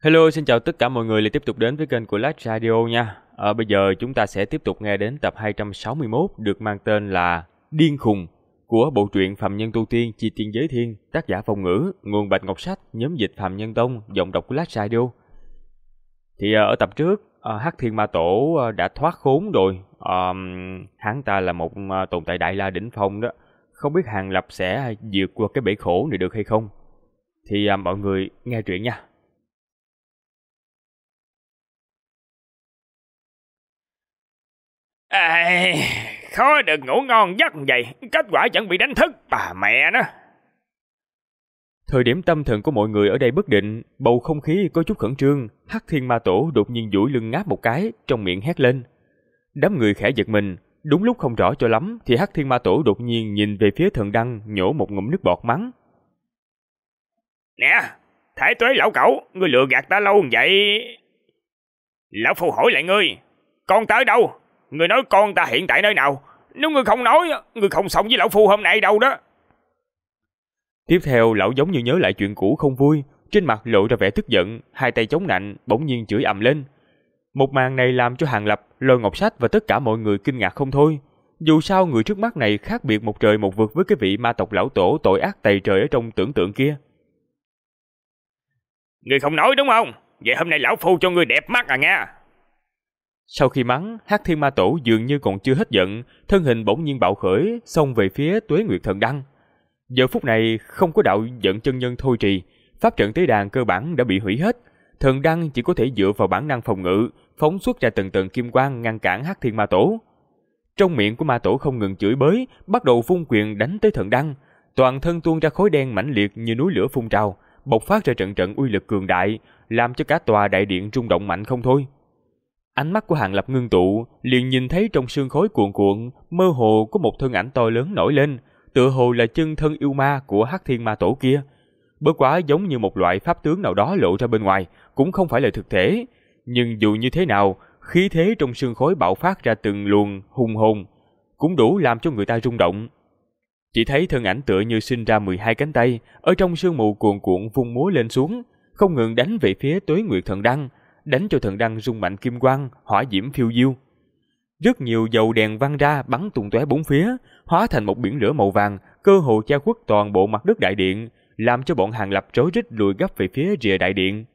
Hello, xin chào tất cả mọi người lại tiếp tục đến với kênh của Last Radio nha. Bây giờ chúng ta sẽ tiếp tục nghe đến tập 261 được mang tên là Điên Khùng của bộ truyện Phạm Nhân Tu Tiên Chi Tiên Giới Thiên, tác giả Phong Ngữ, nguồn Bạch Ngọc Sách, nhóm dịch Phạm Nhân Tông, giọng đọc của Last Radio. Thì ở tập trước, Hắc Thiên Ma Tổ đã thoát khốn rồi. Hắn ta là một tồn tại đại la đỉnh phong đó. Không biết Hàng Lập sẽ vượt qua cái bể khổ này được hay không? Thì mọi người nghe truyện nha. À, khó được ngủ ngon giấc vậy, kết quả vẫn bị đánh thức, bà mẹ nó. Thời điểm tâm thần của mọi người ở đây bất định, bầu không khí có chút khẩn trương. Hắc Thiên Ma Tổ đột nhiên duỗi lưng ngáp một cái, trong miệng hét lên. Đám người khẽ giật mình, đúng lúc không rõ cho lắm thì Hắc Thiên Ma Tổ đột nhiên nhìn về phía Thần Đăng, nhổ một ngụm nước bọt mắng. Nè, Thái Tuế lão cẩu, ngươi lừa gạt ta lâu vậy. Lão phu hỏi lại ngươi, con tới đâu? Ngươi nói con ta hiện tại nơi nào? Nếu ngươi không nói, ngươi không xong với lão phu hôm nay đâu đó. Tiếp theo lão giống như nhớ lại chuyện cũ không vui, trên mặt lộ ra vẻ tức giận, hai tay chống nạnh, bỗng nhiên chửi ầm lên. Một màn này làm cho Hàng Lập, Lôi Ngọc Sách và tất cả mọi người kinh ngạc không thôi. Dù sao người trước mắt này khác biệt một trời một vực với cái vị ma tộc lão tổ tội ác tày trời ở trong tưởng tượng kia. Ngươi không nói đúng không? Vậy hôm nay lão phu cho ngươi đẹp mắt à nha. Sau khi mắng, Hắc Thiên Ma Tổ dường như còn chưa hết giận, thân hình bỗng nhiên bạo khởi, xông về phía Tuế Nguyệt Thần Đăng. Giờ phút này không có đạo giận chân nhân thôi trì, pháp trận tế đàn cơ bản đã bị hủy hết, Thần Đăng chỉ có thể dựa vào bản năng phòng ngự, phóng xuất ra từng tầng kim quang ngăn cản Hắc Thiên Ma Tổ. Trong miệng của Ma Tổ không ngừng chửi bới, bắt đầu vung quyền đánh tới Thần Đăng, toàn thân tuôn ra khói đen mãnh liệt như núi lửa phun trào, bộc phát ra trận trận uy lực cường đại, làm cho cả tòa đại điện rung động mạnh không thôi. Ánh mắt của Hàng Lập ngưng tụ, liền nhìn thấy trong sương khói cuồn cuộn, mơ hồ có một thân ảnh to lớn nổi lên, tựa hồ là chân thân yêu ma của Hắc Thiên Ma Tổ kia. Bất quá giống như một loại pháp tướng nào đó lộ ra bên ngoài, cũng không phải là thực thể. Nhưng dù như thế nào, khí thế trong sương khói bạo phát ra từng luồng hùng hồn, cũng đủ làm cho người ta rung động. Chỉ thấy thân ảnh tựa như sinh ra 12 cánh tay, ở trong sương mù cuồn cuộn vung múa lên xuống, không ngừng đánh về phía Tuế Nguyệt Thần Đăng, đánh cho Thần Đăng rung mạnh kim quang, hỏa diễm phiêu diêu. Rất nhiều dầu đèn văng ra bắn tung tóe bốn phía, hóa thành một biển lửa màu vàng, cơ hồ che khuất toàn bộ mặt đất đại điện, làm cho bọn Hàng Lập rối rít lùi gấp về phía rìa đại điện.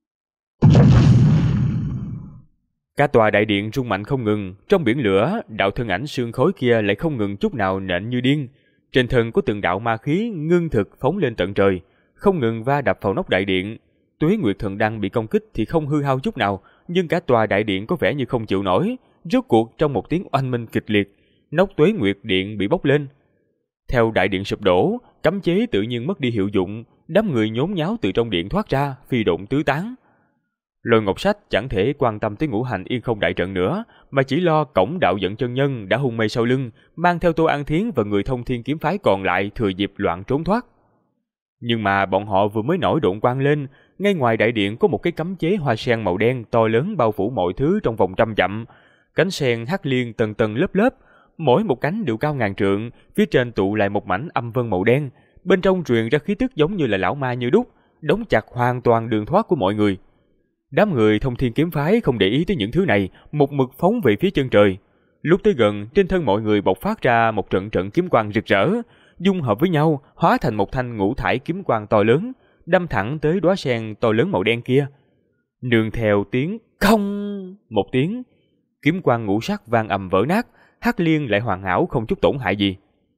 Cả tòa đại điện rung mạnh không ngừng, trong biển lửa, đạo thân ảnh sương khói kia lại không ngừng chút nào nện như điên. Trên thân có từng đạo ma khí ngưng thực phóng lên tận trời, không ngừng va đập vào nóc đại điện. Tuế Nguyệt Thần Đăng bị công kích thì không hư hao chút nào, nhưng cả tòa đại điện có vẻ như không chịu nổi. Rốt cuộc trong một tiếng oanh minh kịch liệt, nóc Tuế Nguyệt điện bị bốc lên. Theo đại điện sụp đổ, cấm chế tự nhiên mất đi hiệu dụng, đám người nhốn nháo từ trong điện thoát ra, phi độn tứ tán. Lôi Ngọc Sách chẳng thể quan tâm tới ngũ hành yên không đại trận nữa, mà chỉ lo cổng đạo dẫn chân nhân đã hung mê sau lưng, mang theo Tô An Thiến và người Thông Thiên kiếm phái còn lại thừa dịp loạn trốn thoát. Nhưng mà bọn họ vừa mới nổi độn quang lên, ngay ngoài đại điện có một cái cấm chế hoa sen màu đen to lớn bao phủ mọi thứ trong vòng 100 dặm. Cánh sen hắc liên tầng tầng lớp lớp, mỗi một cánh đều cao ngàn trượng, phía trên tụ lại một mảnh âm vân màu đen, bên trong truyền ra khí tức giống như là lão ma như đúc, đóng chặt hoàn toàn đường thoát của mọi người. Đám người Thông Thiên kiếm phái không để ý tới những thứ này, một mực phóng về phía chân trời. Lúc tới gần, trên thân mọi người bộc phát ra một trận trận kiếm quang rực rỡ, dung hợp với nhau, hóa thành một thanh ngũ thải kiếm quang to lớn, đâm thẳng tới đóa sen to lớn màu đen kia. Nương theo tiếng không một tiếng, kiếm quang ngũ sắc vang ầm vỡ nát, hắc liên lại hoàn hảo không chút tổn hại gì.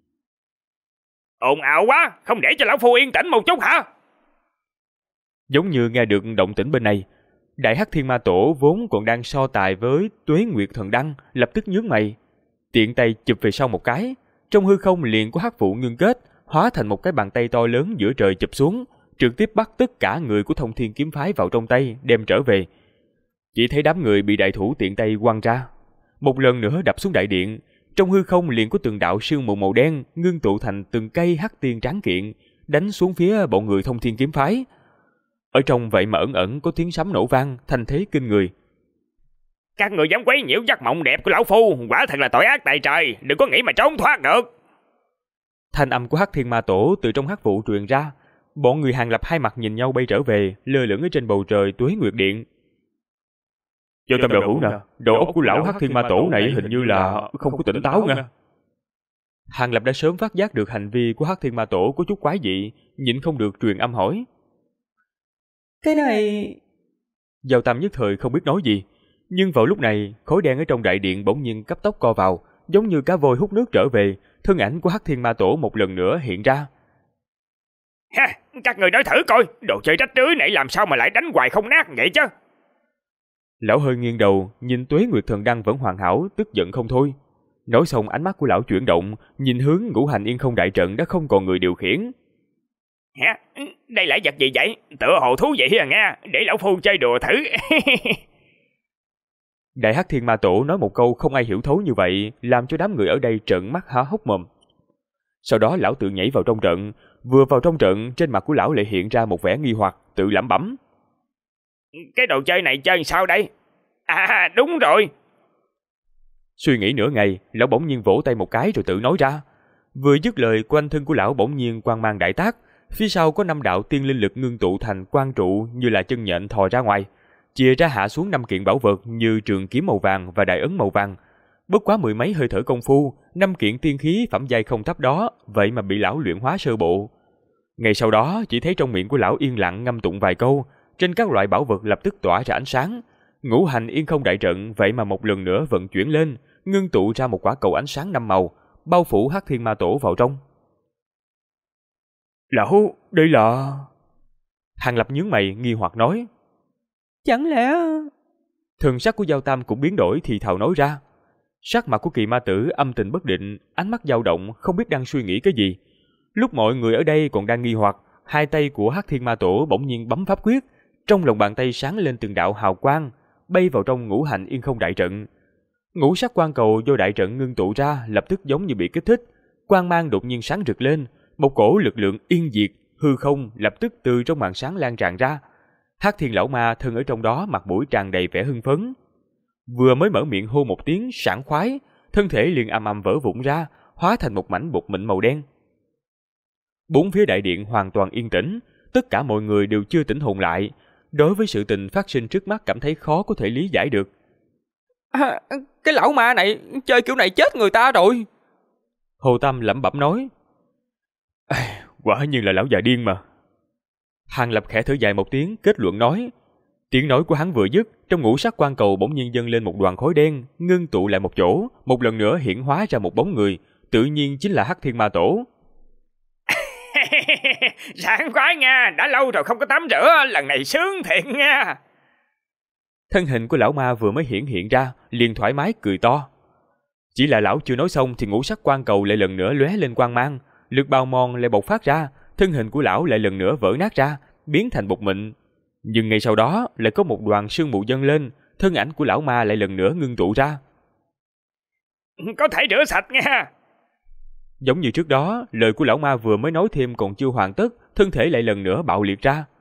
Ồn ào quá, không để cho lão phu yên tĩnh một chút hả? Giống như nghe được động tĩnh bên này, Đại Hắc Thiên Ma Tổ vốn còn đang so tài với Tuế Nguyệt Thần Đăng, lập tức nhướng mày, tiện tay chụp về sau một cái, trong hư không liền có hắc vụ ngưng kết, hóa thành một cái bàn tay to lớn giữa trời chụp xuống, trực tiếp bắt tất cả người của Thông Thiên kiếm phái vào trong tay, đem trở về. Chỉ thấy đám người bị đại thủ tiện tay quăng ra, một lần nữa đập xuống đại điện, trong hư không liền có từng đạo sương mù màu đen ngưng tụ thành từng cây hắc tiên tráng kiện, đánh xuống phía bọn người Thông Thiên kiếm phái. Ở trong vậy mà ẩn ẩn có tiếng sấm nổ vang, thanh thế kinh người. Các người dám quấy nhiễu giấc mộng đẹp của lão phu, quả thật là tội ác tày trời, đừng có nghĩ mà trốn thoát được. Thanh âm của Hắc Thiên Ma Tổ từ trong hắc vụ truyền ra, bọn người Hàng Lập hai mặt nhìn nhau bay trở về, lơ lửng ở trên bầu trời Tuế Nguyệt Điện. Cho tâm đạo hữu nè, đầu óc của lão Hắc Thiên Ma Tổ này hình như là không có tỉnh táo nha. Hàng Lập đã sớm phát giác được hành vi của Hắc Thiên Ma Tổ có chút quái dị, nhịn không được truyền âm hỏi. Cái này... Giao Tam nhất thời không biết nói gì, nhưng vào lúc này, khói đen ở trong đại điện bỗng nhiên cấp tốc co vào, giống như cá voi hút nước trở về, thân ảnh của Hắc Thiên Ma Tổ một lần nữa hiện ra. Ha, các người nói thử coi, đồ chơi rách rưới này làm sao mà lại đánh hoài không nát vậy chứ? Lão hơi nghiêng đầu, nhìn Tuế Nguyệt Thần Đăng vẫn hoàn hảo, tức giận không thôi. Nói xong ánh mắt của lão chuyển động, nhìn hướng Ngũ Hành Yên Không đại trận đã không còn người điều khiển. Hả? Đây là vật gì vậy? Tựa hồ thú vị à nghe, để lão phu chơi đùa thử. Đại Hắc Thiên Ma Tổ nói một câu không ai hiểu thấu như vậy, làm cho đám người ở đây trợn mắt há hốc mồm. Sau đó lão tự nhảy vào trong trận, vừa vào trong trận, trên mặt của lão lại hiện ra một vẻ nghi hoặc, tự lẩm bẩm. Cái đồ chơi này chơi sao đây? À đúng rồi. Suy nghĩ nửa ngày, lão bỗng nhiên vỗ tay một cái rồi tự nói ra. Vừa dứt lời, quanh thân của lão bỗng nhiên quang mang đại tác, phía sau có 5 đạo tiên linh lực ngưng tụ thành quang trụ như là chân nhện thò ra ngoài, chia ra hạ xuống 5 kiện bảo vật như trường kiếm màu vàng và đại ấn màu vàng. Bất quá 10 mấy hơi thở công phu, 5 kiện tiên khí phẩm giai không thấp đó, vậy mà bị lão luyện hóa sơ bộ. Ngay sau đó, chỉ thấy trong miệng của lão yên lặng ngâm tụng vài câu, trên các loại bảo vật lập tức tỏa ra ánh sáng. Ngũ Hành Yên Không đại trận vậy mà một lần nữa vận chuyển lên, ngưng tụ ra một quả cầu ánh sáng 5 màu, bao phủ Hắc Thiên Ma Tổ vào trong. Lão, đây là... Hàng Lập nhướng mày nghi hoặc nói. Chẳng lẽ... Thần sắc của Giao Tam cũng biến đổi thì thào nói ra. Sắc mặt của Kỳ Ma Tử âm tình bất định, ánh mắt dao động, không biết đang suy nghĩ cái gì. Lúc mọi người ở đây còn đang nghi hoặc, hai tay của Hắc Thiên Ma Tổ bỗng nhiên bấm pháp quyết, trong lòng bàn tay sáng lên từng đạo hào quang, bay vào trong Ngũ Hành Yên Không đại trận. Ngũ sắc quang cầu do đại trận ngưng tụ ra lập tức giống như bị kích thích, quang mang đột nhiên sáng rực lên, một cổ lực lượng yên diệt, hư không lập tức từ trong màn sáng lan tràn ra. Hắc Thiên lão ma thân ở trong đó mặt mũi tràn đầy vẻ hưng phấn. Vừa mới mở miệng hô một tiếng sảng khoái, thân thể liền ầm ầm vỡ vụn ra, hóa thành một mảnh bột mịn màu đen. Bốn phía đại điện hoàn toàn yên tĩnh, tất cả mọi người đều chưa tỉnh hồn lại, đối với sự tình phát sinh trước mắt cảm thấy khó có thể lý giải được. Cái lão ma này chơi kiểu này chết người ta rồi. Hồ Tâm lẩm bẩm nói. Quả nhiên là lão già điên mà. Hàng Lập khẽ thở dài một tiếng, kết luận nói. Tiếng nói của hắn vừa dứt, trong ngũ sắc quang cầu bỗng nhiên dâng lên một đoàn khói đen, ngưng tụ lại một chỗ, một lần nữa hiển hóa ra một bóng người, tự nhiên chính là Hắc Thiên Ma Tổ. Sảng khoái nha, đã lâu rồi không có tắm rửa, lần này sướng thiệt nha. Thân hình của lão ma vừa mới hiện ra, liền thoải mái cười to. Chỉ là lão chưa nói xong thì ngũ sắc quang cầu lại lần nữa lóe lên quang mang, lực bao mòn lại bộc phát ra, thân hình của lão lại lần nữa vỡ nát ra, biến thành bột mịn. Nhưng ngay sau đó lại có một đoàn sương mù dâng lên, thân ảnh của lão ma lại lần nữa ngưng tụ ra. Có thể rửa sạch nha. Giống như trước đó, lời của lão ma vừa mới nói thêm còn chưa hoàn tất, thân thể lại lần nữa bạo liệt ra.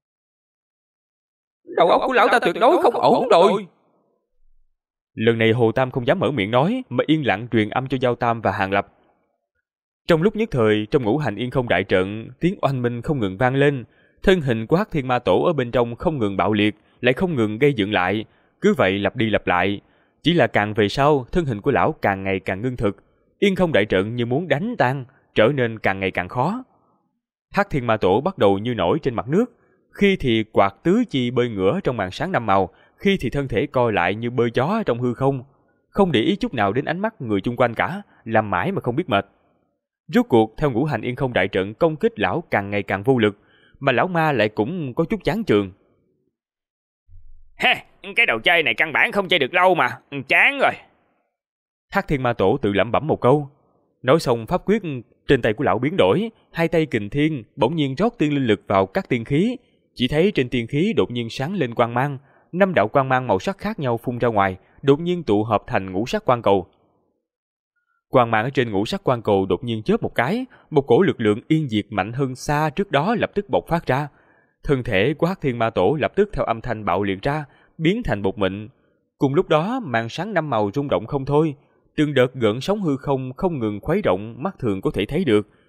Đầu óc của lão ta tuyệt đối không ổn rồi. Lần này Hồ Tam không dám mở miệng nói, mà yên lặng truyền âm cho Giao Tam và Hàng Lập. Trong lúc nhất thời, trong Ngũ Hành Yên Không đại trận, tiếng oanh minh không ngừng vang lên, thân hình của Hắc Thiên Ma Tổ ở bên trong không ngừng bạo liệt, lại không ngừng gây dựng lại, cứ vậy lặp đi lặp lại. Chỉ là càng về sau, thân hình của lão càng ngày càng ngưng thực, Yên Không đại trận như muốn đánh tan, trở nên càng ngày càng khó. Hắc Thiên Ma Tổ bắt đầu như nổi trên mặt nước, khi thì quạt tứ chi bơi ngửa trong màn sáng 5 màu, khi thì thân thể co lại như bơi gió trong hư không, không để ý chút nào đến ánh mắt người chung quanh cả, làm mãi mà không biết mệt. Rốt cuộc theo Ngũ Hành Yên Không đại trận công kích lão càng ngày càng vô lực, mà lão ma lại cũng có chút chán chường. Ha, cái đồ chơi này căn bản không chơi được lâu mà, chán rồi. Hắc Thiên Ma Tổ tự lẩm bẩm một câu. Nói xong pháp quyết trên tay của lão biến đổi, hai tay kình thiên bỗng nhiên rót tiên linh lực vào các tiên khí, chỉ thấy trên tiên khí đột nhiên sáng lên quang mang, 5 đạo quang mang màu sắc khác nhau phun ra ngoài, đột nhiên tụ hợp thành ngũ sắc quang cầu. Quang mang ở trên ngũ sắc quang cầu đột nhiên chớp một cái, một cổ lực lượng yên diệt mạnh hơn xa trước đó lập tức bộc phát ra. Thân thể của Hắc Thiên Ma Tổ lập tức theo âm thanh bạo liệt ra, biến thành bột mịn. Cùng lúc đó, màn sáng 5 màu rung động không thôi, từng đợt gợn sóng hư không không ngừng khuấy động, mắt thường có thể thấy được.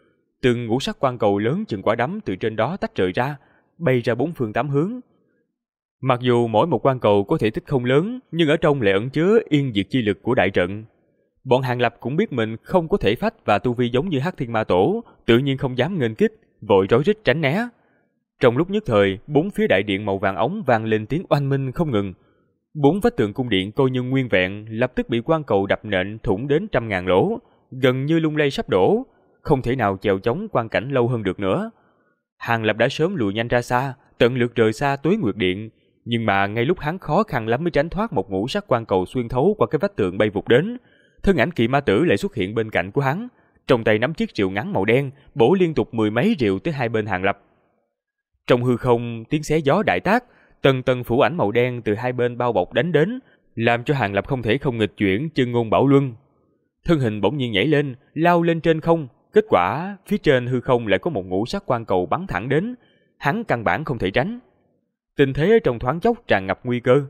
Từng ngũ sắc quan cầu lớn chừng quả đấm từ trên đó tách rời ra, bay ra bốn phương tám hướng. Mặc dù mỗi một quan cầu có thể tích không lớn, nhưng ở trong lại ẩn chứa yên diệt chi lực của đại trận. Bọn Hàng Lập cũng biết mình không có thể phách và tu vi giống như Hắc Thiên Ma Tổ, tự nhiên không dám nghênh kích, vội rối rít tránh né. Trong lúc nhất thời, bốn phía đại điện màu vàng óng vang lên tiếng oanh minh không ngừng. Bốn vách tường cung điện coi như nguyên vẹn, lập tức bị quan cầu đập nện thủng đến 100.000 lỗ, gần như lung lay sắp đổ, không thể nào chèo chống quan cảnh lâu hơn được nữa. Hàng Lập đã sớm lùi nhanh ra xa, tận lực rời xa Tuế Nguyệt Điện, nhưng mà ngay lúc hắn khó khăn lắm mới tránh thoát một ngũ sắc quan cầu xuyên thấu qua cái vách tường bay vụt đến, thân ảnh Kỵ Ma Tử lại xuất hiện bên cạnh của hắn, trong tay nắm chiếc rìu ngắn màu đen, bổ liên tục 10 mấy rìu tới hai bên Hàng Lập. Trong hư không, tiếng xé gió đại tác, tầng tầng phủ ảnh màu đen từ hai bên bao bọc đánh đến, làm cho Hàng Lập không thể không nghịch chuyển chân ngôn bảo luân. Thân hình bỗng nhiên nhảy lên, lao lên trên không, kết quả phía trên hư không lại có một ngũ sắc quan cầu bắn thẳng đến, hắn căn bản không thể tránh. Tình thế trong thoáng chốc tràn ngập nguy cơ.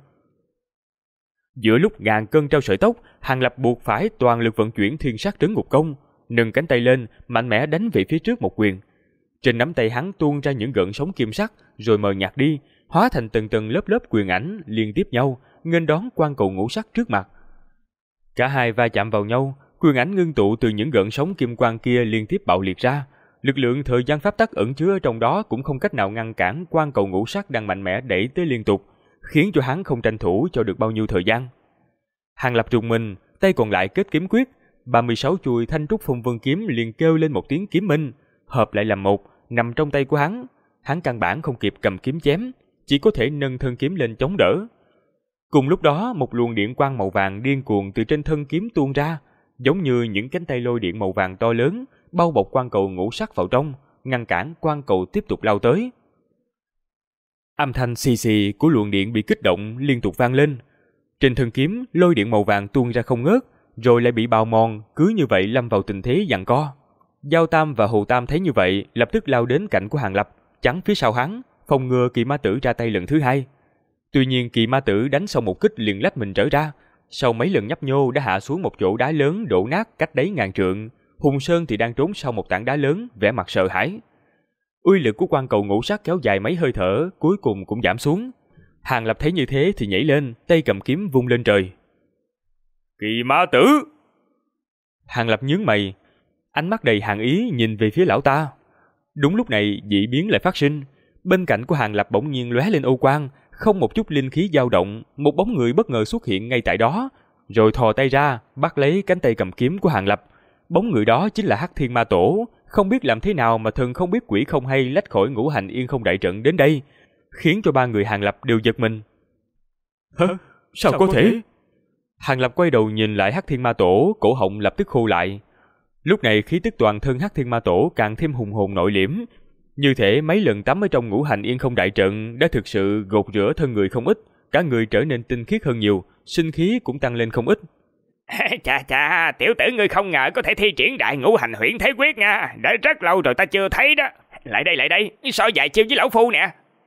Giữa lúc ngàn cân treo sợi tóc, Hàng Lập buộc phải toàn lực vận chuyển Thiên Sát Trấn Ngục Công, nâng cánh tay lên, mạnh mẽ đánh về phía trước một quyền. Trên nắm tay hắn tuôn ra những gợn sóng kim sắc, rồi mờ nhạt đi, hóa thành từng tầng lớp lớp quyền ảnh liên tiếp nhau, nghênh đón quan cầu ngũ sắc trước mặt. Cả hai va chạm vào nhau, quyền ảnh ngưng tụ từ những gợn sóng kim quang kia liên tiếp bạo liệt ra. Lực lượng thời gian pháp tắc ẩn chứa trong đó cũng không cách nào ngăn cản quan cầu ngũ sắc đang mạnh mẽ đẩy tới liên tục, khiến cho hắn không tranh thủ cho được bao nhiêu thời gian. Hàng Lập trùng mình, tay còn lại kết kiếm quyết, 36 chuôi thanh trúc phong vân kiếm liền kêu lên một tiếng kiếm minh, hợp lại làm một, nằm trong tay của hắn. Hắn căn bản không kịp cầm kiếm chém, chỉ có thể nâng thân kiếm lên chống đỡ. Cùng lúc đó, một luồng điện quang màu vàng điên cuồng từ trên thân kiếm tuôn ra, giống như những cánh tay lôi điện màu vàng to lớn, bao bọc quan cầu ngũ sắc vào trong, ngăn cản quan cầu tiếp tục lao tới. Âm thanh xì xì của luồng điện bị kích động liên tục vang lên. Trên thân kiếm, lôi điện màu vàng tuôn ra không ngớt, rồi lại bị bào mòn, cứ như vậy lâm vào tình thế giằng co. Giao Tam và Hồ Tam thấy như vậy, lập tức lao đến cạnh của Hàng Lập, chắn phía sau hắn, phòng ngừa Kỵ Ma Tử ra tay lần thứ hai. Tuy nhiên Kỵ Ma Tử đánh xong một kích liền lách mình trở ra, sau mấy lần nhấp nhô đã hạ xuống một chỗ đá lớn đổ nát cách đấy ngàn trượng. Hùng Sơn thì đang trốn sau một tảng đá lớn, vẻ mặt sợ hãi. Uy lực của quan cầu ngũ sắc kéo dài mấy hơi thở, cuối cùng cũng giảm xuống. Hàng Lập thấy như thế thì nhảy lên, tay cầm kiếm vung lên trời. Kỵ Ma Tử! Hàng Lập nhướng mày, ánh mắt đầy hàn ý nhìn về phía lão ta. Đúng lúc này dị biến lại phát sinh, bên cạnh của Hàng Lập bỗng nhiên lóe lên ô quang, không một chút linh khí dao động, một bóng người bất ngờ xuất hiện ngay tại đó, rồi thò tay ra bắt lấy cánh tay cầm kiếm của Hàng Lập. Bóng người đó chính là Hắc Thiên Ma Tổ, không biết làm thế nào mà thần không biết quỷ không hay lách khỏi ngũ hành yên không đại trận đến đây, khiến cho ba người Hàng Lập đều giật mình. Hả? Sao có thể? Hàng Lập quay đầu nhìn lại Hắc Thiên Ma Tổ, cổ họng lập tức khô lại. Lúc này khí tức toàn thân Hắc Thiên Ma Tổ càng thêm hùng hồn nội liễm, như thể mấy lần tắm ở trong ngũ hành yên không đại trận đã thực sự gột rửa thân người không ít, cả người trở nên tinh khiết hơn nhiều, sinh khí cũng tăng lên không ít. Chà, tiểu tử ngươi không ngờ có thể thi triển đại ngũ hành huyễn thế quyết nha, đã rất lâu rồi ta chưa thấy đó. Lại đây, so vài chiêu với lão phu nè.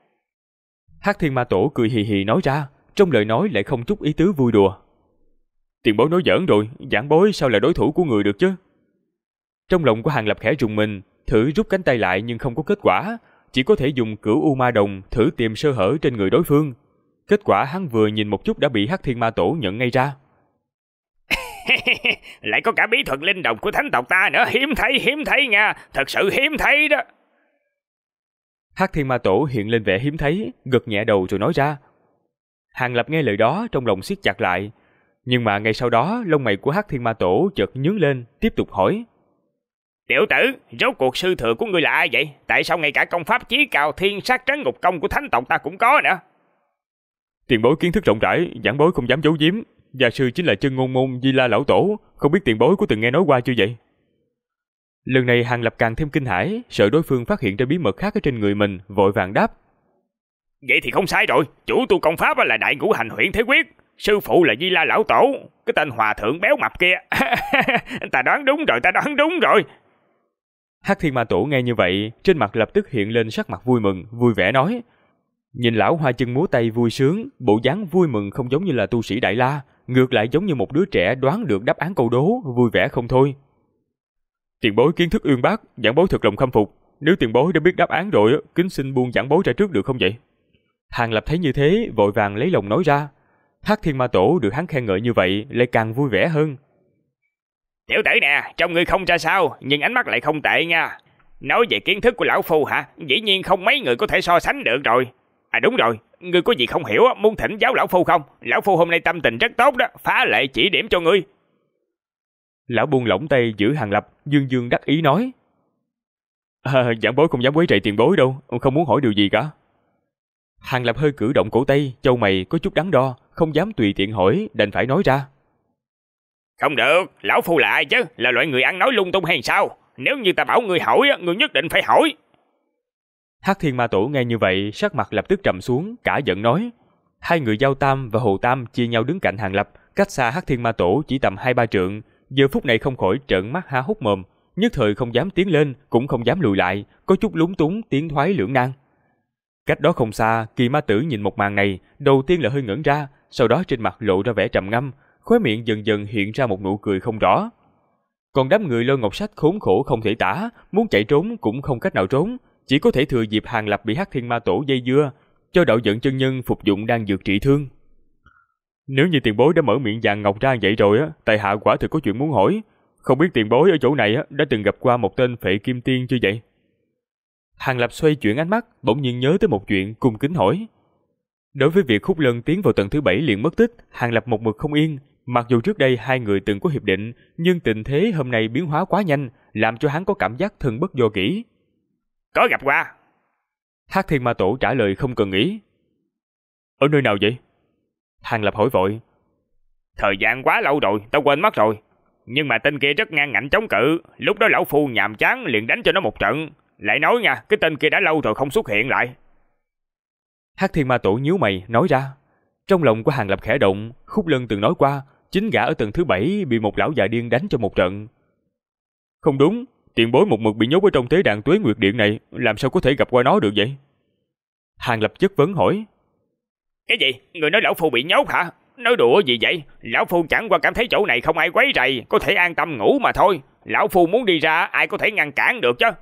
Hắc Thiên Ma Tổ cười hì hì nói ra, trong lời nói lại không chút ý tứ vui đùa. Tiền bối nói giỡn rồi, giảng bối sao là đối thủ của người được chứ? Trong lòng của Hàng Lập khẽ rùng mình, thử rút cánh tay lại nhưng không có kết quả, chỉ có thể dùng Cửu U Ma Đồng thử tìm sơ hở trên người đối phương. Kết quả hắn vừa nhìn một chút đã bị Hắc Thiên Ma Tổ nhận ngay ra. Lại có cả bí thuật linh đồng của thánh tộc ta nữa, hiếm thấy nha, thật sự hiếm thấy đó. Hắc Thiên Ma Tổ hiện lên vẻ hiếm thấy, gật nhẹ đầu rồi nói ra. Hàng Lập nghe lời đó trong lòng siết chặt lại, nhưng mà ngay sau đó lông mày của Hắc Thiên Ma Tổ chợt nhướng lên, tiếp tục hỏi. Tiểu tử, rốt cuộc sư thừa của ngươi là ai vậy? Tại sao ngay cả công pháp chí cao Thiên Sát Trấn Ngục Công của thánh tộc ta cũng có nữa? Tiền bối kiến thức rộng rãi, giảng bối không dám giấu giếm. Gia sư chính là Chân Ngôn Môn Di La lão tổ, không biết tiền bối có từng nghe nói qua chưa vậy? Lần này Hàng Lập càng thêm kinh hãi, sợ đối phương phát hiện ra bí mật khác ở trên người mình, vội vàng đáp. Vậy thì không sai rồi, chủ tu công pháp là đại ngũ hành huyễn thế quyết, sư phụ là Di La lão tổ, cái tên hòa thượng béo mập kia. Ta đoán đúng rồi. Hắc Thiên Ma Tổ nghe như vậy, trên mặt lập tức hiện lên sắc mặt vui mừng, vui vẻ nói. Nhìn lão hoa chân múa tay vui sướng, bộ dáng vui mừng không giống như là tu sĩ Đại La, ngược lại giống như một đứa trẻ đoán được đáp án câu đố, vui vẻ không thôi. Tiền bối kiến thức uyên bác, giảng bối thật lòng khâm phục. Nếu tiền bối đã biết đáp án rồi, kính xin buông giảng bối ra trước được không vậy? Hàng Lập thấy như thế, vội vàng lấy lòng nói ra. Hắc Thiên Ma Tổ được hắn khen ngợi như vậy, lại càng vui vẻ hơn. Tiểu tử nè, trông ngươi không ra sao, nhưng ánh mắt lại không tệ nha. Nói về kiến thức của lão phu hả, dĩ nhiên không mấy người có thể so sánh được rồi. À đúng rồi, ngươi có gì không hiểu muốn thỉnh giáo lão phu không? Lão phu hôm nay tâm tình rất tốt đó, phá lệ chỉ điểm cho ngươi. Lão buông lỏng tay giữ Hàng Lập, dương dương đắc ý nói. Giảng bối không dám quấy rầy tiền bối đâu, không muốn hỏi điều gì cả. Hàng Lập hơi cử động cổ tay, châu mày có chút đắn đo, không dám tùy tiện hỏi, đành phải nói ra. Không được, lão phu là ai chứ, là loại người ăn nói lung tung hay sao? Nếu như ta bảo ngươi hỏi, ngươi nhất định phải hỏi. Hắc Thiên Ma Tổ nghe như vậy, sắc mặt lập tức trầm xuống, cả giận nói. Hai người Giao Tam và Hồ Tam chia nhau đứng cạnh Hàng Lập, cách xa Hắc Thiên Ma Tổ chỉ tầm 2-3 trượng, giờ phút này không khỏi trợn mắt há hốc mồm, nhất thời không dám tiến lên, cũng không dám lùi lại, có chút lúng túng, tiến thoái lưỡng nan. Cách đó không xa, Kỳ Ma Tử nhìn một màn này, đầu tiên là hơi ngẩn ra, sau đó trên mặt lộ ra vẻ trầm ngâm, khóe miệng dần dần hiện ra một nụ cười không rõ. Còn đám người Lôi Ngọc Sách khốn khổ không thể tả, muốn chạy trốn cũng không cách nào trốn, chỉ có thể thừa dịp Hàng Lập bị Hắc Thiên Ma Tổ dây dưa, cho đạo giận chân nhân phục dụng đan dược trị thương. Nếu như tiền bối đã mở miệng vàng ngọc ra vậy rồi tại hạ quả thực có chuyện muốn hỏi, không biết tiền bối ở chỗ này đã từng gặp qua một tên Phệ Kim Tiên chưa vậy? Hàng Lập xoay chuyển ánh mắt, bỗng nhiên nhớ tới một chuyện, cung kính hỏi. Đối với việc Khúc Lân tiến vào tầng thứ 7 liền mất tích, Hàng Lập một mực không yên. Mặc dù trước đây hai người từng có hiệp định, nhưng tình thế hôm nay biến hóa quá nhanh, làm cho hắn có cảm giác thân bất do kỷ. Có gặp qua. Hắc Thiên Ma Tổ trả lời không cần nghĩ. Ở nơi nào vậy? Hàng Lập hỏi vội. Thời gian quá lâu rồi, tao quên mất rồi. Nhưng mà tên kia rất ngang ngạnh chống cự, lúc đó lão phu nhàm chán liền đánh cho nó một trận. Lại nói nha, cái tên kia đã lâu rồi không xuất hiện lại. Hắc Thiên Ma Tổ nhíu mày nói ra. Trong lòng của Hàng Lập khẽ động, Khúc Lân từng nói qua, chính gã ở tầng thứ 7 bị một lão già điên đánh cho một trận. Không đúng, tiền bối một mực bị nhốt ở trong tế đàn Tuế Nguyệt Điện này, làm sao có thể gặp qua nó được vậy? Hàng Lập chất vấn hỏi. Cái gì? Người nói lão phu bị nhốt hả? Nói đùa gì vậy? Lão phu chẳng qua cảm thấy chỗ này không ai quấy rầy, có thể an tâm ngủ mà thôi. Lão phu muốn đi ra, ai có thể ngăn cản được chứ?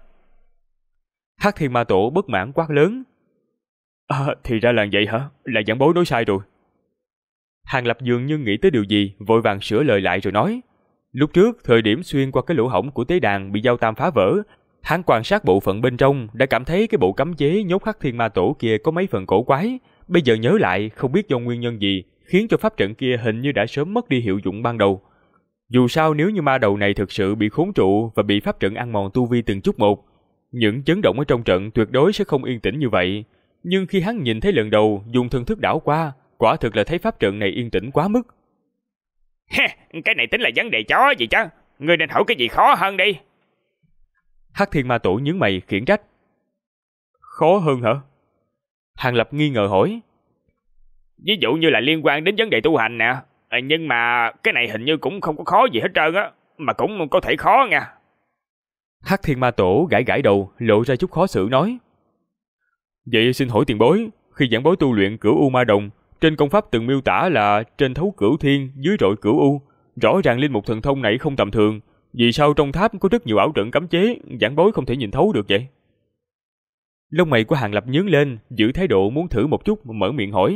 Hắc Thiên Ma Tổ bất mãn quát lớn. Thì ra là vậy hả? Là giảng bối nói sai rồi. Hàng Lập dường như nghĩ tới điều gì, vội vàng sửa lời lại rồi nói. Lúc trước, thời điểm xuyên qua cái lỗ hổng của tế đàn bị Giao Tam phá vỡ, hắn quan sát bộ phận bên trong, đã cảm thấy cái bộ cấm chế nhốt Hắc Thiên Ma Tổ kia có mấy phần cổ quái. Bây giờ nhớ lại, không biết do nguyên nhân gì, khiến cho pháp trận kia hình như đã sớm mất đi hiệu dụng ban đầu. Dù sao nếu như ma đầu này thực sự bị khốn trụ và bị pháp trận ăn mòn tu vi từng chút một, những chấn động ở trong trận tuyệt đối sẽ không yên tĩnh như vậy. Nhưng khi hắn nhìn thấy lần đầu dùng thần thức đảo qua, quả thực là thấy pháp trận này yên tĩnh quá mức. Cái này tính là vấn đề chó gì chứ? Ngươi nên hỏi cái gì khó hơn đi. Hắc Thiên Ma Tổ nhướng mày khiển trách. Khó hơn hả? Hàng Lập nghi ngờ hỏi. Ví dụ như là liên quan đến vấn đề tu hành nè. Nhưng mà cái này hình như cũng không có khó gì hết trơn á. Mà cũng có thể khó nha. Hắc Thiên Ma Tổ gãi gãi đầu, lộ ra chút khó xử nói. Vậy xin hỏi tiền bối, khi giảng bối tu luyện Cửu U Ma Đồng, trên công pháp từng miêu tả là trên thấu cửu thiên, dưới rọi cửu u, rõ ràng linh mục thần thông này không tầm thường, vì sao trong tháp có rất nhiều ảo trận cấm chế, giảng bối không thể nhìn thấu được vậy? Lông mày của Hàng Lập nhướng lên, giữ thái độ muốn thử một chút, mở miệng hỏi.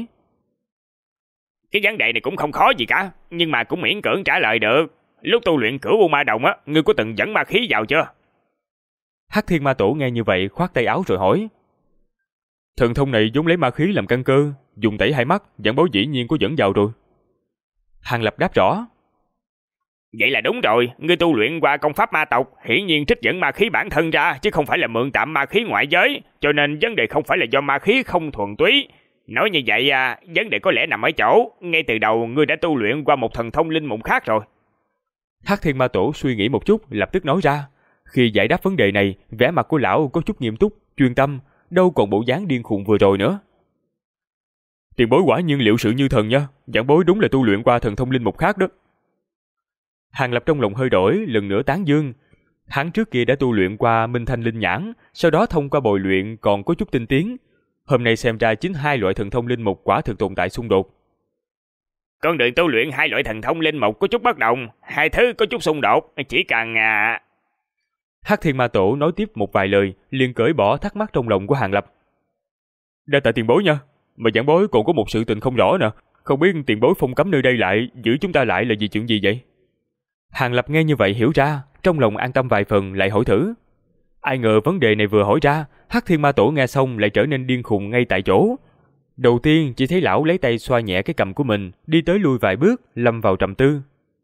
Cái vấn đề này cũng không khó gì cả, nhưng mà cũng miễn cưỡng trả lời được. Lúc tu luyện Cửu U Ma Đồng á, ngươi có từng dẫn ma khí vào chưa? Hắc Thiên Ma Tổ nghe như vậy khoát tay áo rồi hỏi. Thần thông này vốn lấy ma khí làm căn cơ, dùng tẩy hai mắt, giảng bối dĩ nhiên có dẫn vào rồi. Hàng Lập đáp rõ. Vậy là đúng rồi, ngươi tu luyện qua công pháp ma tộc, hiển nhiên trích dẫn ma khí bản thân ra, chứ không phải là mượn tạm ma khí ngoại giới, cho nên vấn đề không phải là do ma khí không thuần túy. Nói như vậy vấn đề có lẽ nằm ở chỗ, ngay từ đầu ngươi đã tu luyện qua một thần thông linh mục khác rồi. Hắc Thiên Ma Tổ suy nghĩ một chút, lập tức nói ra. Khi giải đáp vấn đề này, vẻ mặt của lão có chút nghiêm túc, chuyên tâm, đâu còn bộ dáng điên khùng vừa rồi nữa. Tiền bối quả nhiên liệu sự như thần nha, giảng bối đúng là tu luyện qua thần thông linh mục khác đó. Hàng Lập trong lòng hơi đổi, lần nữa tán dương. Hắn trước kia đã tu luyện qua Minh Thanh Linh Nhãn, sau đó thông qua bồi luyện còn có chút tinh tiến. Hôm nay xem ra chính hai loại thần thông linh mục quả thực tồn tại xung đột. Con đường tu luyện hai loại thần thông linh mục có chút bất đồng, hai thứ có chút xung đột, chỉ cần Hắc Thiên Ma Tổ nói tiếp một vài lời, liền cởi bỏ thắc mắc trong lòng của Hàng Lập. Đa tạ tiền bối nha, mà giảng bối còn có một sự tình không rõ nè, không biết tiền bối phong cấm nơi đây lại, giữ chúng ta lại là vì chuyện gì vậy? Hàng Lập nghe như vậy hiểu ra, trong lòng an tâm vài phần, lại hỏi thử. Ai ngờ vấn đề này vừa hỏi ra, Hắc Thiên Ma Tổ nghe xong lại trở nên điên khùng ngay tại chỗ. Đầu tiên chỉ thấy lão lấy tay xoa nhẹ cái cằm của mình, đi tới lui vài bước, lâm vào trầm tư.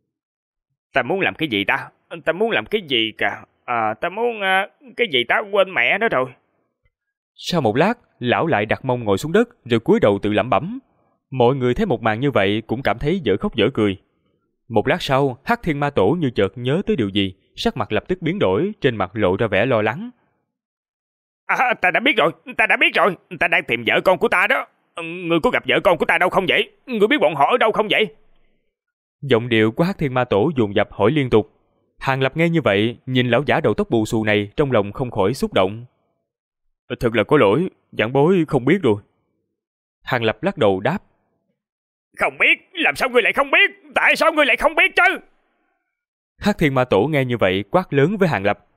Ta muốn làm cái gì ta? Ta muốn làm cái gì cả? Ta muốn... cái gì ta quên mẹ nó rồi. Sau một lát, lão lại đặt mông ngồi xuống đất, rồi cúi đầu tự lẩm bẩm. Mọi người thấy một màn như vậy cũng cảm thấy dở khóc dở cười. Một lát sau, Hắc Thiên Ma Tổ như chợt nhớ tới điều gì, sắc mặt lập tức biến đổi, trên mặt lộ ra vẻ lo lắng. Ta đã biết rồi, ta đang tìm vợ con của ta đó. Ngươi có gặp vợ con của ta đâu không vậy? Ngươi biết bọn họ ở đâu không vậy? Giọng điệu của Hắc Thiên Ma Tổ dồn dập hỏi liên tục. Hàng Lập nghe như vậy, nhìn lão giả đầu tóc bù xù này, trong lòng không khỏi xúc động. Thật là có lỗi, giảng bối không biết rồi. Hàng Lập lắc đầu đáp. Không biết? Làm sao ngươi lại không biết? Tại sao ngươi lại không biết chứ? Hắc Thiên Ma Tổ nghe như vậy quát lớn với Hàng Lập.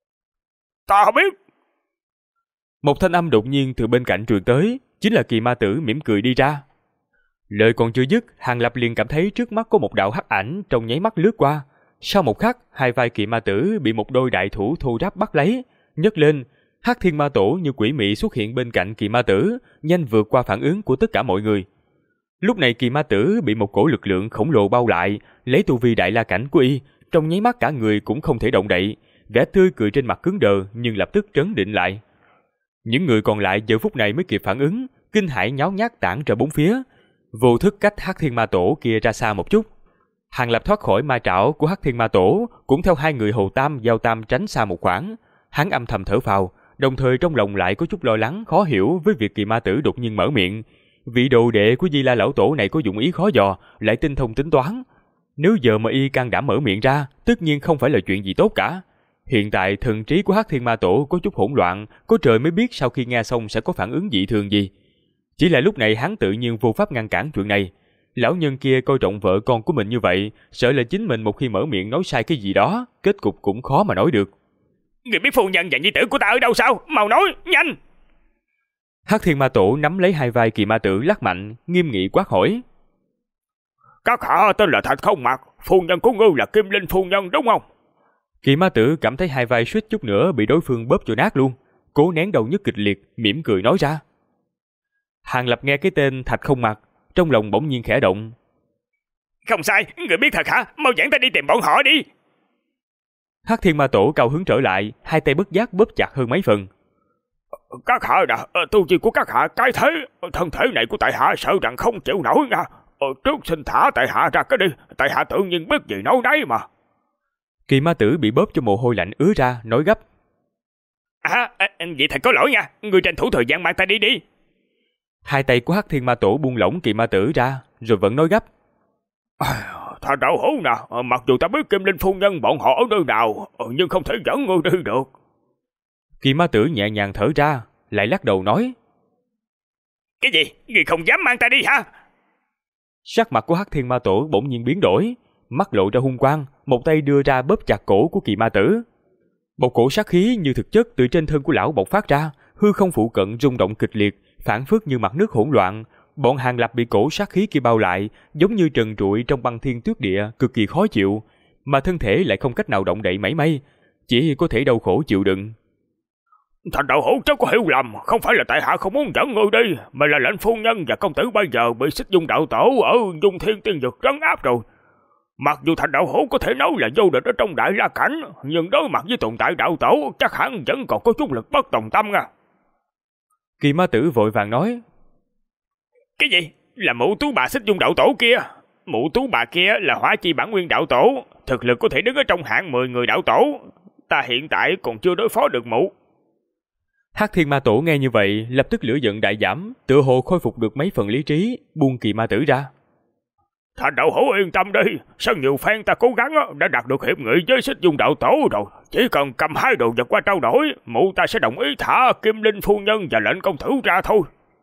Ta không biết. Một thanh âm đột nhiên từ bên cạnh truyền tới, chính là Kỳ Ma Tử mỉm cười đi ra. Lời còn chưa dứt, Hàng Lập liền cảm thấy trước mắt có một đạo hắc ảnh trong nháy mắt lướt qua. Sau một khắc, hai vai Kỳ Ma Tử bị một đôi đại thủ thô ráp bắt lấy, nhấc lên. Hắc Thiên Ma Tổ như quỷ mị xuất hiện bên cạnh Kỳ Ma Tử, nhanh vượt qua phản ứng của tất cả mọi người. Lúc này Kỳ Ma Tử bị một cổ lực lượng khổng lồ bao lại, lấy tu vi đại la cảnh của y, trong nháy mắt cả người cũng không thể động đậy, vẻ tươi cười trên mặt cứng đờ nhưng lập tức trấn định lại. Những người còn lại giờ phút này mới kịp phản ứng, kinh hãi nháo nhác tản ra bốn phía, vô thức cách Hắc Thiên Ma Tổ kia ra xa một chút. Hàng Lập thoát khỏi ma trảo của Hắc Thiên Ma Tổ, cũng theo hai người Hồ Tam, Giao Tam tránh xa một khoảng. Hắn âm thầm thở phào, đồng thời trong lòng lại có chút lo lắng khó hiểu với việc Kỳ Ma Tử đột nhiên mở miệng. Vị đồ đệ của Di La lão tổ này có dụng ý khó dò, lại tinh thông tính toán. Nếu giờ mà y can đảm mở miệng ra, tất nhiên không phải là chuyện gì tốt cả. Hiện tại thần trí của Hắc Thiên Ma Tổ có chút hỗn loạn, có trời mới biết sau khi nghe xong sẽ có phản ứng dị thường gì. Chỉ là lúc này hắn tự nhiên vô pháp ngăn cản chuyện này. Lão nhân kia coi trọng vợ con của mình như vậy, sợ là chính mình một khi mở miệng nói sai cái gì đó, kết cục cũng khó mà nói được. Người biết phu nhân và nhi tử của ta ở đâu sao? Mau nói, nhanh! Hắc Thiên Ma Tổ nắm lấy hai vai Kỳ Ma Tử lắc mạnh, nghiêm nghị quát hỏi. Các hạ tên là Thạch Không Mặt, phu nhân của ngươi là Kim Linh phu nhân đúng không? Kỳ Ma Tử cảm thấy hai vai suýt chút nữa bị đối phương bóp cho nát luôn, cố nén đầu nhức kịch liệt, mỉm cười nói ra. Hàng Lập nghe cái tên Thạch Không Mặt, trong lòng bỗng nhiên khẽ động. Không sai, người biết thật hả? Mau dẫn ta đi tìm bọn họ đi. Hắc Thiên Ma Tổ cao hứng trở lại, hai tay bất giác bóp chặt hơn mấy phần. Các hạ đã, tu vi của các hạ cái thế, thân thể này của tại hạ sợ rằng không chịu nổi nha. Trước xin thả tại hạ ra cái đi, tại hạ tự nhiên biết gì nói đấy mà. Kỳ Ma Tử bị bóp cho mồ hôi lạnh ứa ra, nói gấp. Vậy thật có lỗi nha, người tranh thủ thời gian mang ta đi đi. Hai tay của Hắc Thiên Ma Tổ buông lỏng Kỳ Ma Tử ra, rồi vẫn nói gấp. Thằng đạo hữu nè, mặc dù ta biết Kim Linh phu nhân bọn họ ở nơi nào, nhưng không thể dẫn ngươi đi được. Kỳ Ma Tử nhẹ nhàng thở ra, lại lắc đầu nói. Cái gì? Ngươi không dám mang ta đi hả? Sắc mặt của Hắc Thiên Ma Tổ bỗng nhiên biến đổi, mắt lộ ra hung quang, một tay đưa ra bóp chặt cổ của Kỳ Ma Tử. Một cổ sát khí như thực chất từ trên thân của lão bộc phát ra, hư không phụ cận rung động kịch liệt, phảng phất như mặt nước hỗn loạn. Bọn Hàng Lập bị cổ sát khí kia bao lại, giống như trần trụi trong băng thiên tuyết địa, cực kỳ khó chịu, mà thân thể lại không cách nào động đậy mảy may, chỉ có thể đau khổ chịu đựng. Thành đạo hữu cháu có hiểu lầm, không phải là tại hạ không muốn dẫn ngươi đi, mà là lệnh phu nhân và công tử bây giờ bị Xích Dung đạo tổ ở Dung Thiên Tiên Dực trấn áp rồi. Mặc dù thành đạo hữu có thể nói là vô địch ở trong đại la cảnh, nhưng đối mặt với tồn tại đạo tổ chắc hẳn vẫn còn có chút lực bất tòng tâm nha. Kỳ Ma Tử vội vàng nói. Cái gì? Là mụ tú bà Xích Dung đạo tổ kia? Mụ tú bà kia là Hỏa Chi bản nguyên đạo tổ, thực lực có thể đứng ở trong hạng 10 người đạo tổ. Ta hiện tại còn chưa đối phó được mụ. Hắc Thiên Ma Tổ nghe như vậy, lập tức lửa giận đại giảm, tựa hồ khôi phục được mấy phần lý trí, buông Kỳ Ma Tử ra. Thành đạo hữu yên tâm đi, sau nhiều phen ta cố gắng đã đạt được hiệp nghị với Xích Dung đạo tổ rồi, chỉ cần cầm hai đồ vật qua trao đổi, mụ ta sẽ đồng ý thả Kim Linh phu nhân và lệnh công tử ra thôi.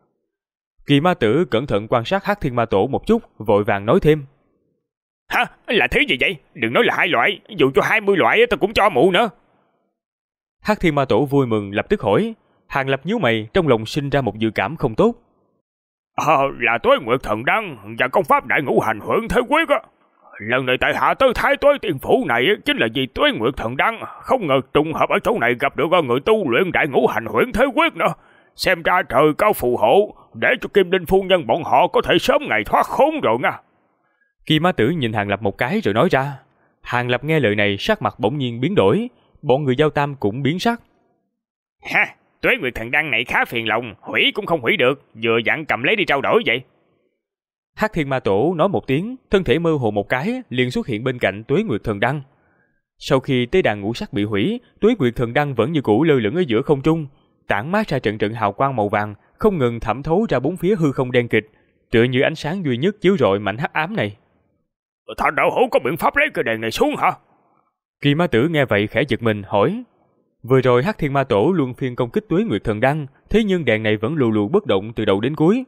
Kỳ Ma Tử cẩn thận quan sát Hắc Thiên Ma Tổ một chút, vội vàng nói thêm. Hả? Là thứ gì vậy? Đừng nói là 2 loại, dù cho 20 loại ta cũng cho mụ nữa. Hắc Thiên Ma Tổ vui mừng lập tức hỏi. Hàng Lập nhíu mày, trong lòng sinh ra một dự cảm không tốt. Là Tuế Nguyệt Thần Đăng và công pháp Đại Ngũ Hành Hưởng Thế Quyết á. Lần này tại hạ tới Thái Tuế Tiên Phủ này chính là vì Tuế Nguyệt Thần Đăng, không ngờ trùng hợp ở chỗ này gặp được người tu luyện Đại Ngũ Hành Hưởng Thế Quyết nữa. Xem ra trời cao phù hộ, để cho Kim Đinh phu nhân bọn họ có thể sớm ngày thoát khốn rồi nha. Kim Ma Tử nhìn Hàng Lập một cái rồi nói ra. Hàng Lập nghe lời này, sắc mặt bỗng nhiên biến đổi, bọn người Giao Tam cũng biến sắc. Tuế Nguyệt Thần Đăng này khá phiền lòng, hủy cũng không hủy được, vừa dặn cầm lấy đi trao đổi vậy. Hắc Thiên Ma Tổ nói một tiếng, thân thể mơ hồ một cái, liền xuất hiện bên cạnh Tuế Nguyệt Thần Đăng. Sau khi tế đàn ngũ sắc bị hủy, Tuế Nguyệt Thần Đăng vẫn như cũ lơ lửng ở giữa không trung, tản mát ra trận trận hào quang màu vàng, không ngừng thẩm thấu ra bốn phía hư không đen kịt, tựa như ánh sáng duy nhất chiếu rọi mảnh hắc ám này. Thanh đạo hữu có biện pháp lấy cái đèn này xuống hả? Kỳ Ma Tử nghe vậy khẽ giật mình hỏi. Vừa rồi Hắc Thiên Ma Tổ luân phiên công kích Tuế Nguyệt Thần Đăng, thế nhưng đèn này vẫn lù lù bất động từ đầu đến cuối.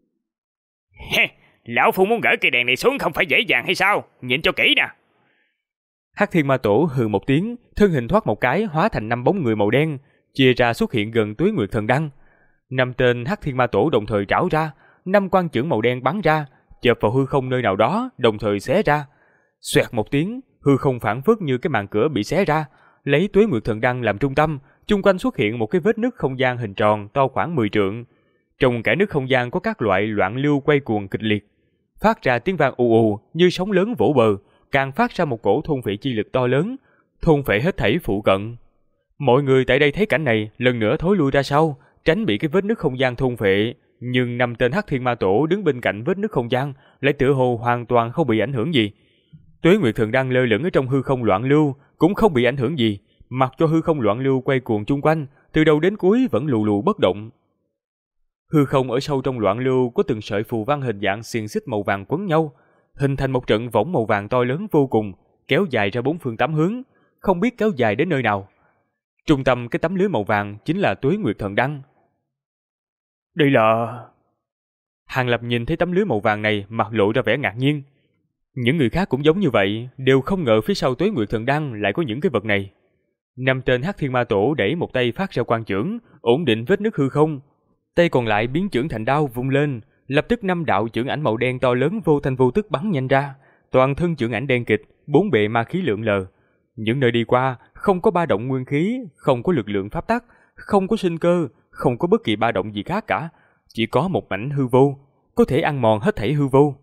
Lão phu muốn gỡ cây đèn này xuống không phải dễ dàng hay sao? Nhìn cho kỹ nè. Hắc Thiên Ma Tổ hừ một tiếng, thân hình thoát một cái hóa thành 5 bóng người màu đen, chia ra xuất hiện gần Tuế Nguyệt Thần Đăng. 5 tên Hắc Thiên Ma Tổ đồng thời trảo ra, 5 quang chưởng màu đen bắn ra, chộp vào hư không nơi nào đó, đồng thời xé ra. Xoẹt một tiếng, hư không phảng phất như cái màn cửa bị xé ra, lấy Tuế Nguyệt Thần Đăng làm trung tâm, chung quanh xuất hiện một cái vết nứt không gian hình tròn to khoảng 10 trượng. Trong cả nứt không gian có các loại loạn lưu quay cuồng kịch liệt, phát ra tiếng vang ù ù như sóng lớn vỗ bờ, càng phát ra một cổ thôn phệ chi lực to lớn, thôn phệ hết thảy phụ cận. Mọi người tại đây thấy cảnh này, lần nữa thối lui ra sau, tránh bị cái vết nứt không gian thôn phệ. Nhưng 5 tên Hắc Thiên Ma Tổ đứng bên cạnh vết nứt không gian lại tựa hồ hoàn toàn không bị ảnh hưởng gì. Tuế Nguyệt Thần Đăng lơ lửng ở trong hư không loạn lưu cũng không bị ảnh hưởng gì, mặc cho hư không loạn lưu quay cuồng chung quanh, từ đầu đến cuối vẫn lù lù bất động. Hư không ở sâu trong loạn lưu có từng sợi phù văn hình dạng xiềng xích màu vàng quấn nhau, hình thành một trận võng màu vàng to lớn vô cùng, kéo dài ra 4 phương 8 hướng, không biết kéo dài đến nơi nào. Trung tâm cái tấm lưới màu vàng chính là Tuế Nguyệt Thần Đăng. Đây là... Hàng Lập nhìn thấy tấm lưới màu vàng này, mặt lộ ra vẻ ngạc nhiên. Những người khác cũng giống như vậy, đều không ngờ phía sau Tuế Nguyệt Thần Đăng lại có những cái vật này. 5 tên Hắc Thiên Ma Tổ đẩy một tay phát ra quang chưởng, ổn định vết nứt hư không. Tay còn lại biến chưởng thành đao vung lên, lập tức 5 đạo chưởng ảnh màu đen to lớn vô thanh vô tức bắn nhanh ra, toàn thân chưởng ảnh đen kịch, bốn bề ma khí lượn lờ. Những nơi đi qua không có ba động nguyên khí, không có lực lượng pháp tắc, không có sinh cơ, không có bất kỳ ba động gì khác cả, chỉ có một mảnh hư vô, có thể ăn mòn hết thảy hư vô.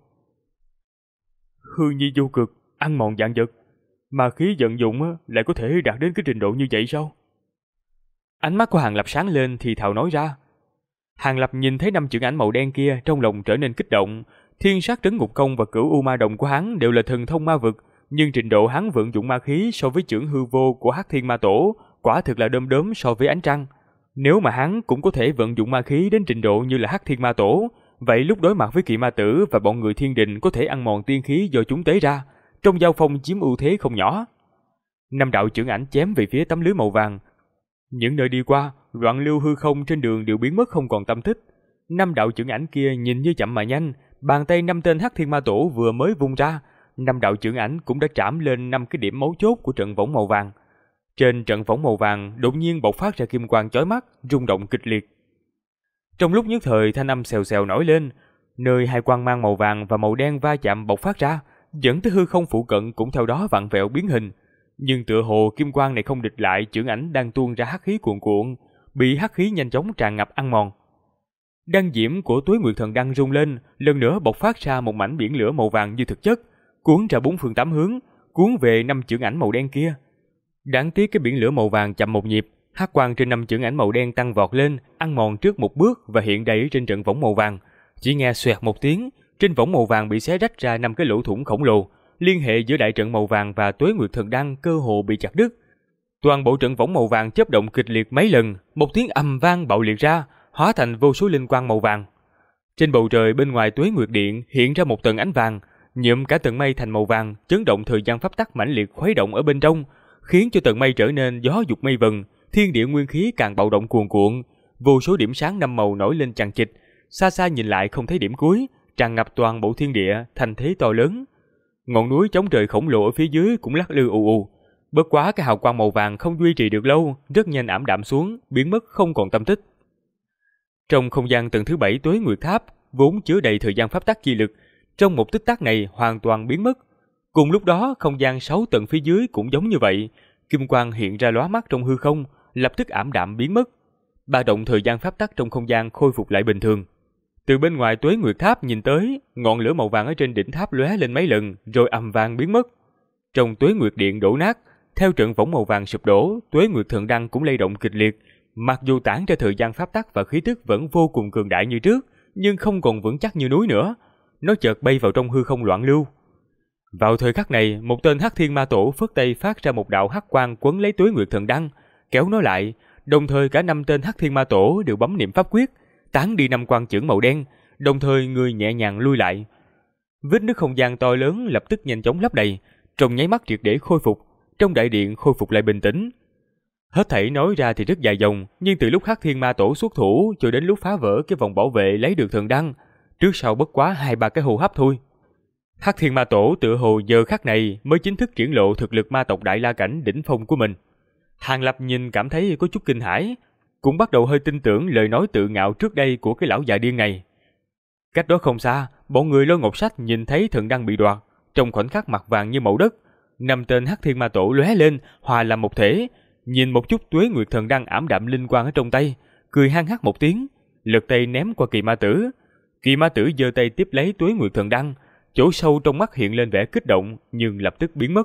Hư nhi vô cực, ăn mòn vạn vật, mà khí vận dụng lại có thể đạt đến cái trình độ như vậy sao? Ánh mắt của Hàng Lập sáng lên thì thào nói ra. Hàng Lập nhìn thấy 5 chưởng ảnh màu đen kia, trong lòng trở nên kích động. Thiên sát trấn ngục công và cửu u ma đồng của hắn đều là thần thông ma vực, nhưng trình độ hắn vận dụng ma khí so với chưởng hư vô của Hắc Thiên Ma Tổ quả thực là đom đóm so với ánh trăng. Nếu mà hắn cũng có thể vận dụng ma khí đến trình độ như là Hắc Thiên Ma Tổ, vậy lúc đối mặt với Kỵ Ma Tử và bọn người Thiên Đình có thể ăn mòn tiên khí do chúng tế ra, trong giao phong chiếm ưu thế không nhỏ. 5 đạo chưởng ảnh chém về phía tấm lưới màu vàng. Những nơi đi qua, loạn lưu hư không trên đường đều biến mất không còn tâm tích. 5 đạo chưởng ảnh kia nhìn như chậm mà nhanh, bàn tay 5 tên Hắc Thiên Ma Tổ vừa mới vung ra, 5 đạo chưởng ảnh cũng đã trảm lên 5 cái điểm mấu chốt của trận võng màu vàng. Trên trận võng màu vàng đột nhiên bộc phát ra kim quang chói mắt, rung động kịch liệt. Trong lúc nhất thời thanh âm xèo xèo nổi lên, nơi hai quang mang màu vàng và màu đen va chạm bộc phát ra, dẫn tới hư không phụ cận cũng theo đó vặn vẹo biến hình. Nhưng tựa hồ kim quang này không địch lại chưởng ảnh đang tuôn ra hắc khí cuồn cuộn, bị hắc khí nhanh chóng tràn ngập ăn mòn. Đăng diễm của Tuế Nguyệt Thần Đăng rung lên, lần nữa bộc phát ra một mảnh biển lửa màu vàng như thực chất, cuốn ra 4 phương 8 hướng, cuốn về 5 chưởng ảnh màu đen kia. Đáng tiếc cái biển lửa màu vàng chậm một nhịp, hắc quang trên 5 chưởng ảnh màu đen tăng vọt lên, ăn mòn trước một bước và hiện đầy trên trận võng màu vàng. Chỉ nghe xoẹt một tiếng, trên võng màu vàng bị xé rách ra 5 cái lỗ thủng khổng lồ, liên hệ giữa đại trận màu vàng và Tuế Nguyệt Thần Đăng cơ hồ bị chặt đứt. Toàn bộ trận võng màu vàng chớp động kịch liệt mấy lần, một tiếng ầm vang bạo liệt ra, hóa thành vô số linh quang màu vàng. Trên bầu trời bên ngoài Tuế Nguyệt Điện hiện ra một tầng ánh vàng, nhuộm cả tầng mây thành màu vàng, chấn động thời gian pháp tắc mãnh liệt khuấy động ở bên trong, khiến cho tầng mây trở nên gió dục mây vần, thiên địa nguyên khí càng bạo động cuồn cuộn, vô số điểm sáng 5 màu nổi lên chằng chịt, xa xa nhìn lại không thấy điểm cuối, tràn ngập toàn bộ thiên địa thành thế to lớn. Ngọn núi chống trời khổng lồ ở phía dưới cũng lắc lư ù ù, Bất quá cái hào quang màu vàng không duy trì được lâu, rất nhanh ảm đạm xuống, biến mất không còn tâm tích. Trong không gian tầng thứ 7 Tuế Nguyệt Tháp, vốn chứa đầy thời gian pháp tắc chi lực, trong một tích tắc này hoàn toàn biến mất. Cùng lúc đó, không gian 6 tầng phía dưới cũng giống như vậy, kim quang hiện ra lóa mắt trong hư không, lập tức ảm đạm biến mất. Ba động thời gian pháp tắc trong không gian khôi phục lại bình thường. Từ bên ngoài Tuế Nguyệt Tháp nhìn tới, ngọn lửa màu vàng ở trên đỉnh tháp lóe lên mấy lần, rồi ầm vang biến mất. Trong Tuế Nguyệt Điện đổ nát, theo trận võng màu vàng sụp đổ, Tuế Nguyệt Thần Đăng cũng lay động kịch liệt. Mặc dù tản ra thời gian pháp tắc và khí tức vẫn vô cùng cường đại như trước, nhưng không còn vững chắc như núi nữa. Nó chợt bay vào trong hư không loạn lưu. Vào thời khắc này, một tên Hắc Thiên Ma Tổ phất tay phát ra một đạo hắc quang quấn lấy Tuế Nguyệt Thần Đăng, kéo nó lại. Đồng thời cả 5 tên Hắc Thiên Ma Tổ đều bấm niệm pháp quyết, tán đi 5 quang chưởng màu đen. Đồng thời người nhẹ nhàng lui lại. Vết nứt không gian to lớn lập tức nhanh chóng lấp đầy, trong nháy mắt triệt để khôi phục. Trong đại điện khôi phục lại bình tĩnh. Hết thảy nói ra thì rất dài dòng, nhưng từ lúc Hắc Thiên Ma Tổ xuất thủ cho đến lúc phá vỡ cái vòng bảo vệ lấy được thần đăng, trước sau bất quá 2-3 cái hô hấp thôi. Hắc Thiên Ma Tổ tựa hồ giờ khắc này mới chính thức triển lộ thực lực ma tộc Đại La cảnh đỉnh phong của mình. Hàng Lập nhìn cảm thấy có chút kinh hãi, cũng bắt đầu hơi tin tưởng lời nói tự ngạo trước đây của cái lão già điên này. Cách đó không xa, bọn người Lôi Ngọc Sách nhìn thấy thần đăng bị đoạt, trong khoảnh khắc mặt vàng như màu đất, 5 tên Hắc Thiên Ma Tổ lóe lên, hòa làm một thể, nhìn một chút Tuế Nguyệt Thần Đăng ảm đạm linh quang ở trong tay, cười hăng hắc một tiếng, lật tay ném qua Kỳ Ma Tử. Kỳ Ma Tử giơ tay tiếp lấy Tuế Nguyệt Thần Đăng, chỗ sâu trong mắt hiện lên vẻ kích động, nhưng lập tức biến mất.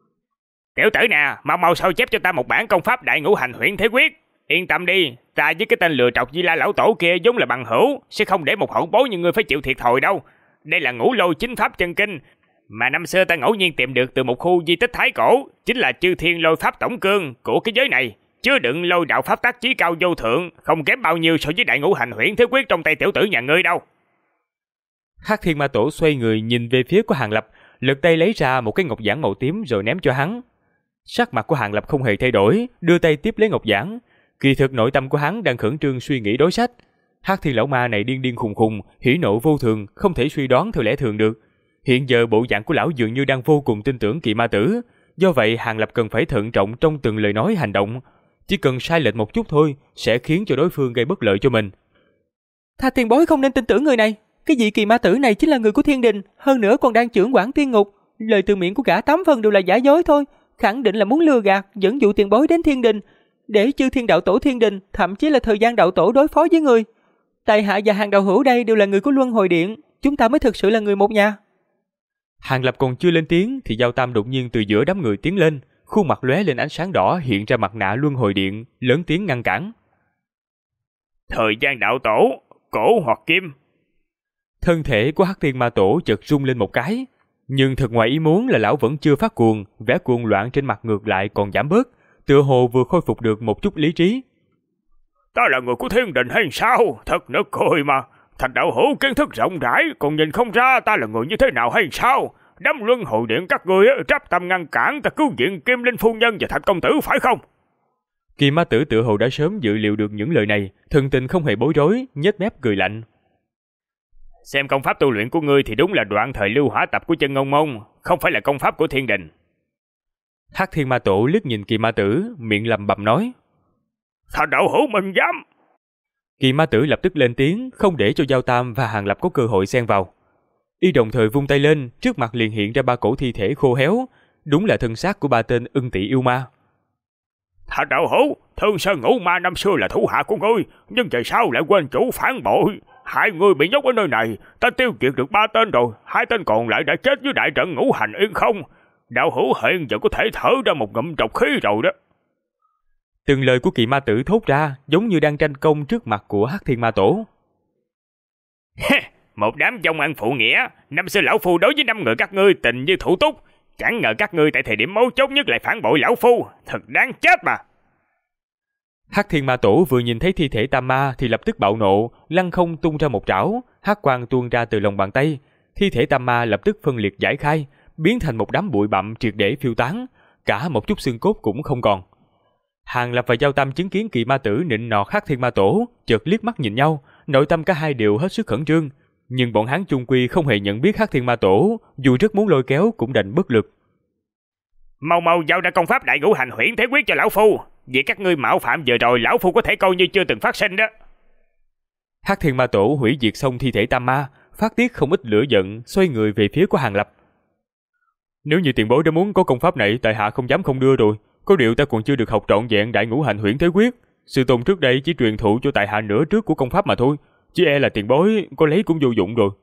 Tiểu tử nè, mau sao chép cho ta một bản công pháp Đại Ngũ Hành Huyễn Thế Quyết. Yên tâm đi, ta với cái tên lừa trọc Di La lão tổ kia vốn là bằng hữu, sẽ không để một hậu bối như ngươi phải chịu thiệt thòi đâu. Đây là Ngũ Lôi Chính Pháp chân kinh, mà năm xưa ta ngẫu nhiên tìm được từ một khu di tích thái cổ, chính là Chư Thiên Lôi Pháp tổng cương của cái giới này, chứa đựng lôi đạo pháp tắc chí cao vô thượng, không kém bao nhiêu so với Đại Ngũ Hành Huyễn Thế Quyết trong tay tiểu tử nhà ngươi đâu. Hắc Thiên Ma Tổ xoay người nhìn về phía của Hàng Lập, lật tay lấy ra một cái ngọc giản màu tím rồi ném cho hắn. Sắc mặt của Hàng Lập không hề thay đổi, đưa tay tiếp lấy ngọc giản. Kỳ thực nội tâm của hắn đang khẩn trương suy nghĩ đối sách. Hắc Thiên lão ma này điên điên khùng khùng, hỉ nộ vô thường, không thể suy đoán theo lẽ thường được. Hiện giờ bộ dạng của lão dường như đang vô cùng tin tưởng Kỳ Ma Tử, do vậy Hàng Lập cần phải thận trọng trong từng lời nói hành động. Chỉ cần sai lệch một chút thôi sẽ khiến cho đối phương gây bất lợi cho mình. Tha tiền bối không nên tin tưởng người này. Cái vị Kỳ Ma Tử này chính là người của Thiên Đình, hơn nữa còn đang trưởng quản Tiên Ngục. Lời từ miệng của gã 8 phần đều là giả dối thôi, khẳng định là muốn lừa gạt, dẫn dụ tiền bối đến Thiên Đình, để Chư Thiên đạo tổ Thiên Đình, thậm chí là Thời Gian đạo tổ đối phó với người. Tại hạ và Hàng đạo hữu đây đều là người của Luân Hồi Điện, chúng ta mới thực sự là người một nhà. Hàng Lập còn chưa lên tiếng thì Giao Tam đột nhiên từ giữa đám người tiến lên, khuôn mặt lóe lên ánh sáng đỏ hiện ra mặt nạ Luân Hồi Điện, lớn tiếng ngăn cản. Thời Gian đạo tổ, cổ hoặc kim. Thân thể của Hắc Thiên Ma Tổ chợt rung lên một cái, nhưng thật ngoài ý muốn là lão vẫn chưa phát cuồng, vẻ cuồng loạn trên mặt ngược lại còn giảm bớt, tựa hồ vừa khôi phục được một chút lý trí. Ta là người của Thiên Đình hay sao? Thật nực cười mà. Thạch đạo hữu kiến thức rộng rãi, còn nhìn không ra ta là người như thế nào hay sao? Đám Luân Hồi Điện các ngươi tráp tâm ngăn cản ta cứu viện Kim Linh phu nhân và Thạch công tử phải không? Kỳ Ma Tử tựa hồ đã sớm dự liệu được những lời này, thần tình không hề bối rối, nhếch mép cười lạnh. Xem công pháp tu luyện của ngươi thì đúng là đoạn thời lưu hỏa tập của Chân Ngông Mông, không phải là công pháp của Thiên Đình. Hắc Thiên Ma Tổ liếc nhìn Kỳ Ma Tử, miệng lẩm bẩm nói. Thạch đạo hữu mình dám. Kỳ Ma Tử lập tức lên tiếng, không để cho Giao Tam và Hàng Lập có cơ hội xen vào. Y đồng thời vung tay lên, trước mặt liền hiện ra 3 cổ thi thể khô héo, đúng là thân xác của 3 tên Ưng Tỵ yêu ma. Thạch đạo hữu, Thương Sơn Ngũ Ma năm xưa là thủ hạ của ngươi, nhưng về sau lại quên chủ phản bội. 2 người bị nhốt ở nơi này, ta tiêu diệt được 3 tên rồi, 2 tên còn lại đã chết dưới đại trận Ngũ Hành Yên Không. Đạo hữu hiện giờ có thể thở ra một ngụm trọc khí rồi đó. Từng lời của Kỳ Ma Tử thốt ra giống như đang tranh công trước mặt của Hắc Thiên Ma Tổ. Một đám dông ăn phụ nghĩa, năm xưa lão phu đối với 5 người các ngươi tình như thủ túc, chẳng ngờ các ngươi tại thời điểm mấu chốt nhất lại phản bội lão phu, thật đáng chết mà. Hắc Thiên Ma Tổ vừa nhìn thấy thi thể Tam Ma thì lập tức bạo nộ, lăng không tung ra một trảo, hắc quang tuôn ra từ lòng bàn tay, thi thể Tam Ma lập tức phân liệt giải khai, biến thành một đám bụi bặm triệt để phiêu tán, cả một chút xương cốt cũng không còn. Hàng Lập và Giao Tam chứng kiến Kỳ Ma Tử nịnh nọt Hắc Thiên Ma Tổ, chợt liếc mắt nhìn nhau, nội tâm cả hai đều hết sức khẩn trương, nhưng bọn hắn chung quy không hề nhận biết Hắc Thiên Ma Tổ, dù rất muốn lôi kéo cũng đành bất lực. Mau mau giao ra công pháp đại ngũ hành huyễn thế quyết cho lão phu. Vì các ngươi mạo phạm vừa rồi, lão phu có thể coi như chưa từng phát sinh đó. Hắc Thiên Ma Tổ hủy diệt xong thi thể tam ma, phát tiết không ít lửa giận, xoay người về phía của Hàng Lập. Nếu như tiền bối đã muốn có công pháp này, tại hạ không dám không đưa rồi. Có điều ta còn chưa được học trọn vẹn đại ngũ hành huyễn thế quyết. Sư tôn trước đây chỉ truyền thụ cho tại hạ nửa trước của công pháp mà thôi, chỉ e là tiền bối có lấy cũng vô dụng rồi.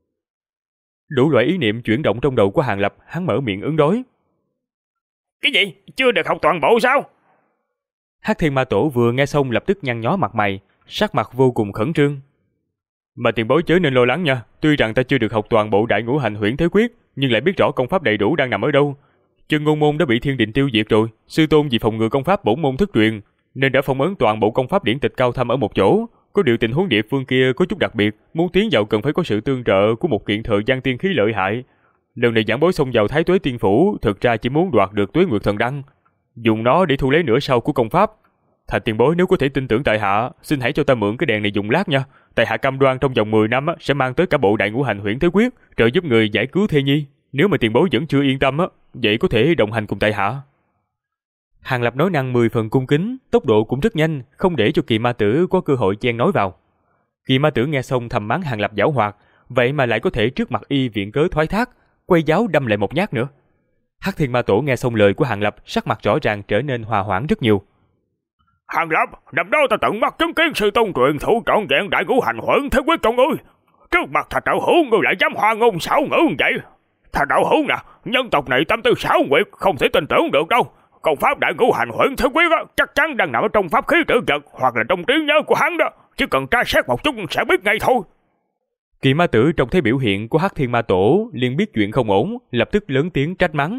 Đủ loại ý niệm chuyển động trong đầu của Hàng Lập, hắn mở miệng ứng đối. Cái gì? Chưa được học toàn bộ sao? Hắc Thiên Ma Tổ vừa nghe xong lập tức nhăn nhó mặt mày, sắc mặt vô cùng khẩn trương. Mà tiền bối chớ nên lo lắng nha, tuy rằng ta chưa được học toàn bộ đại ngũ hành huyễn thế quyết, nhưng lại biết rõ công pháp đầy đủ đang nằm ở đâu. Chân Ngôn môn đã bị thiên đình tiêu diệt rồi, sư tôn vì phòng ngừa công pháp bổn môn thất truyền, nên đã phong ấn toàn bộ công pháp điển tịch cao thâm ở một chỗ. Có điều tình huống địa phương kia có chút đặc biệt, muốn tiến vào cần phải có sự tương trợ của một kiện thời gian tiên khí lợi hại. Lần này giảng bối xông vào Thái Tuế Tiên Phủ, thực ra chỉ muốn đoạt được Tuế Nguyệt Thần Đăng, dùng nó để thu lấy nửa sau của công pháp. Thạch tiền bối nếu có thể tin tưởng tại hạ, xin hãy cho ta mượn cái đèn này dùng lát nha. Tại hạ cam đoan trong vòng 10 năm sẽ mang tới cả bộ đại ngũ hành huyễn thế quyết, trợ giúp người giải cứu thê nhi. Nếu mà tiền bối vẫn chưa yên tâm vậy có thể đồng hành cùng tại hạ. Hàng Lập nói năng 10 phần cung kính, tốc độ cũng rất nhanh, không để cho Kỳ Ma Tử có cơ hội chen nói vào. Kỳ Ma Tử nghe xong thầm mắng Hàng Lập giảo hoạt, vậy mà lại có thể trước mặt y viện cớ thoái thác, quay giáo đâm lại một nhát nữa. Hắc Thiên Ma Tổ nghe xong lời của Hàng Lập, sắc mặt rõ ràng trở nên hòa hoãn rất nhiều. Hàng Lập, năm đó ta tận mắt chứng kiến sư tôn truyền thụ trọn vẹn đại ngũ hành huyễn thế quyết con ngươi. Trước mặt Thạch đạo hữu ngươi lại dám hoa ngôn xảo ngữ như vậy. Thạch đạo hữu nè, nhân tộc này tâm tư xảo quyệt, không thể tin tưởng được đâu. Công pháp đại ngũ hành huyễn thế quyết chắc chắn đang nằm ở trong pháp khí trữ vật hoặc là trong trí nhớ của hắn đó, chỉ cần tra xét một chút sẽ biết ngay thôi. Kỳ Ma Tử trông thấy biểu hiện của Hắc Thiên Ma Tổ liền biết chuyện không ổn, lập tức lớn tiếng trách mắng.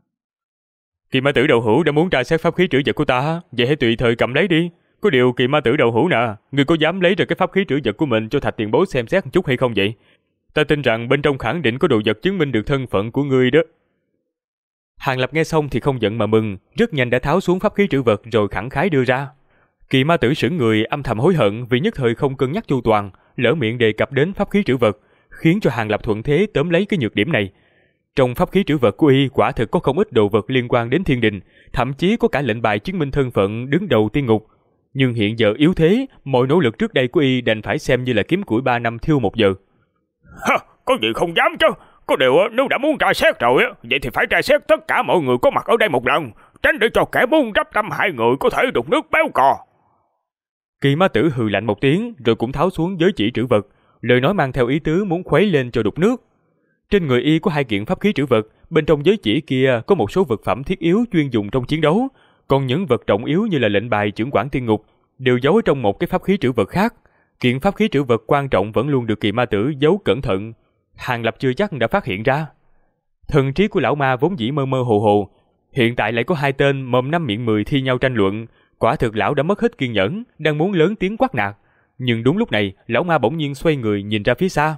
Kỳ Ma Tử đầu hữu đã muốn tra xét pháp khí trữ vật của ta, vậy hãy tùy thời cầm lấy đi. Có điều Kỳ Ma Tử đầu hữu nè, ngươi có dám lấy ra cái pháp khí trữ vật của mình cho Thạch tiền bối xem xét một chút hay không vậy? Ta tin rằng bên trong khẳng định có đồ vật chứng minh được thân phận của ngươi đó. Hàng Lập nghe xong thì không giận mà mừng, rất nhanh đã tháo xuống pháp khí trữ vật rồi khẳng khái đưa ra. Kỳ Ma Tử sững người âm thầm hối hận vì nhất thời không cân nhắc chu toàn, lỡ miệng đề cập đến pháp khí trữ vật, khiến cho Hàng Lập thuận thế tóm lấy cái nhược điểm này. Trong pháp khí trữ vật của y quả thực có không ít đồ vật liên quan đến thiên đình, thậm chí có cả lệnh bài chứng minh thân phận đứng đầu tiên ngục. Nhưng hiện giờ yếu thế, mọi nỗ lực trước đây của y đành phải xem như là kiếm củi 3 năm thiêu 1 giờ. Có gì không dám chứ. Có điều nếu đã muốn tra xét rồi vậy thì phải tra xét tất cả mọi người có mặt ở đây một lần, tránh để cho kẻ muốn rắp tâm hại người có thể đục nước béo cò. Kỳ Ma Tử hừ lạnh một tiếng rồi cũng tháo xuống giới chỉ trữ vật, lời nói mang theo ý tứ muốn khuấy lên cho đục nước. Trên người y có 2 kiện pháp khí trữ vật, bên trong giới chỉ kia có một số vật phẩm thiết yếu chuyên dùng trong chiến đấu, còn những vật trọng yếu như là lệnh bài trưởng quản tiên ngục đều giấu ở trong một cái pháp khí trữ vật khác. Kiện pháp khí trữ vật quan trọng vẫn luôn được Kỳ Ma Tử giấu cẩn thận, Hàng Lập chưa chắc đã phát hiện ra. Thần trí của lão ma vốn dĩ mơ mơ hồ hồ, hiện tại lại có 2 tên mồm 5 miệng 10 thi nhau tranh luận, quả thực lão đã mất hết kiên nhẫn, đang muốn lớn tiếng quát nạt. Nhưng đúng lúc này, lão ma bỗng nhiên xoay người nhìn ra phía xa.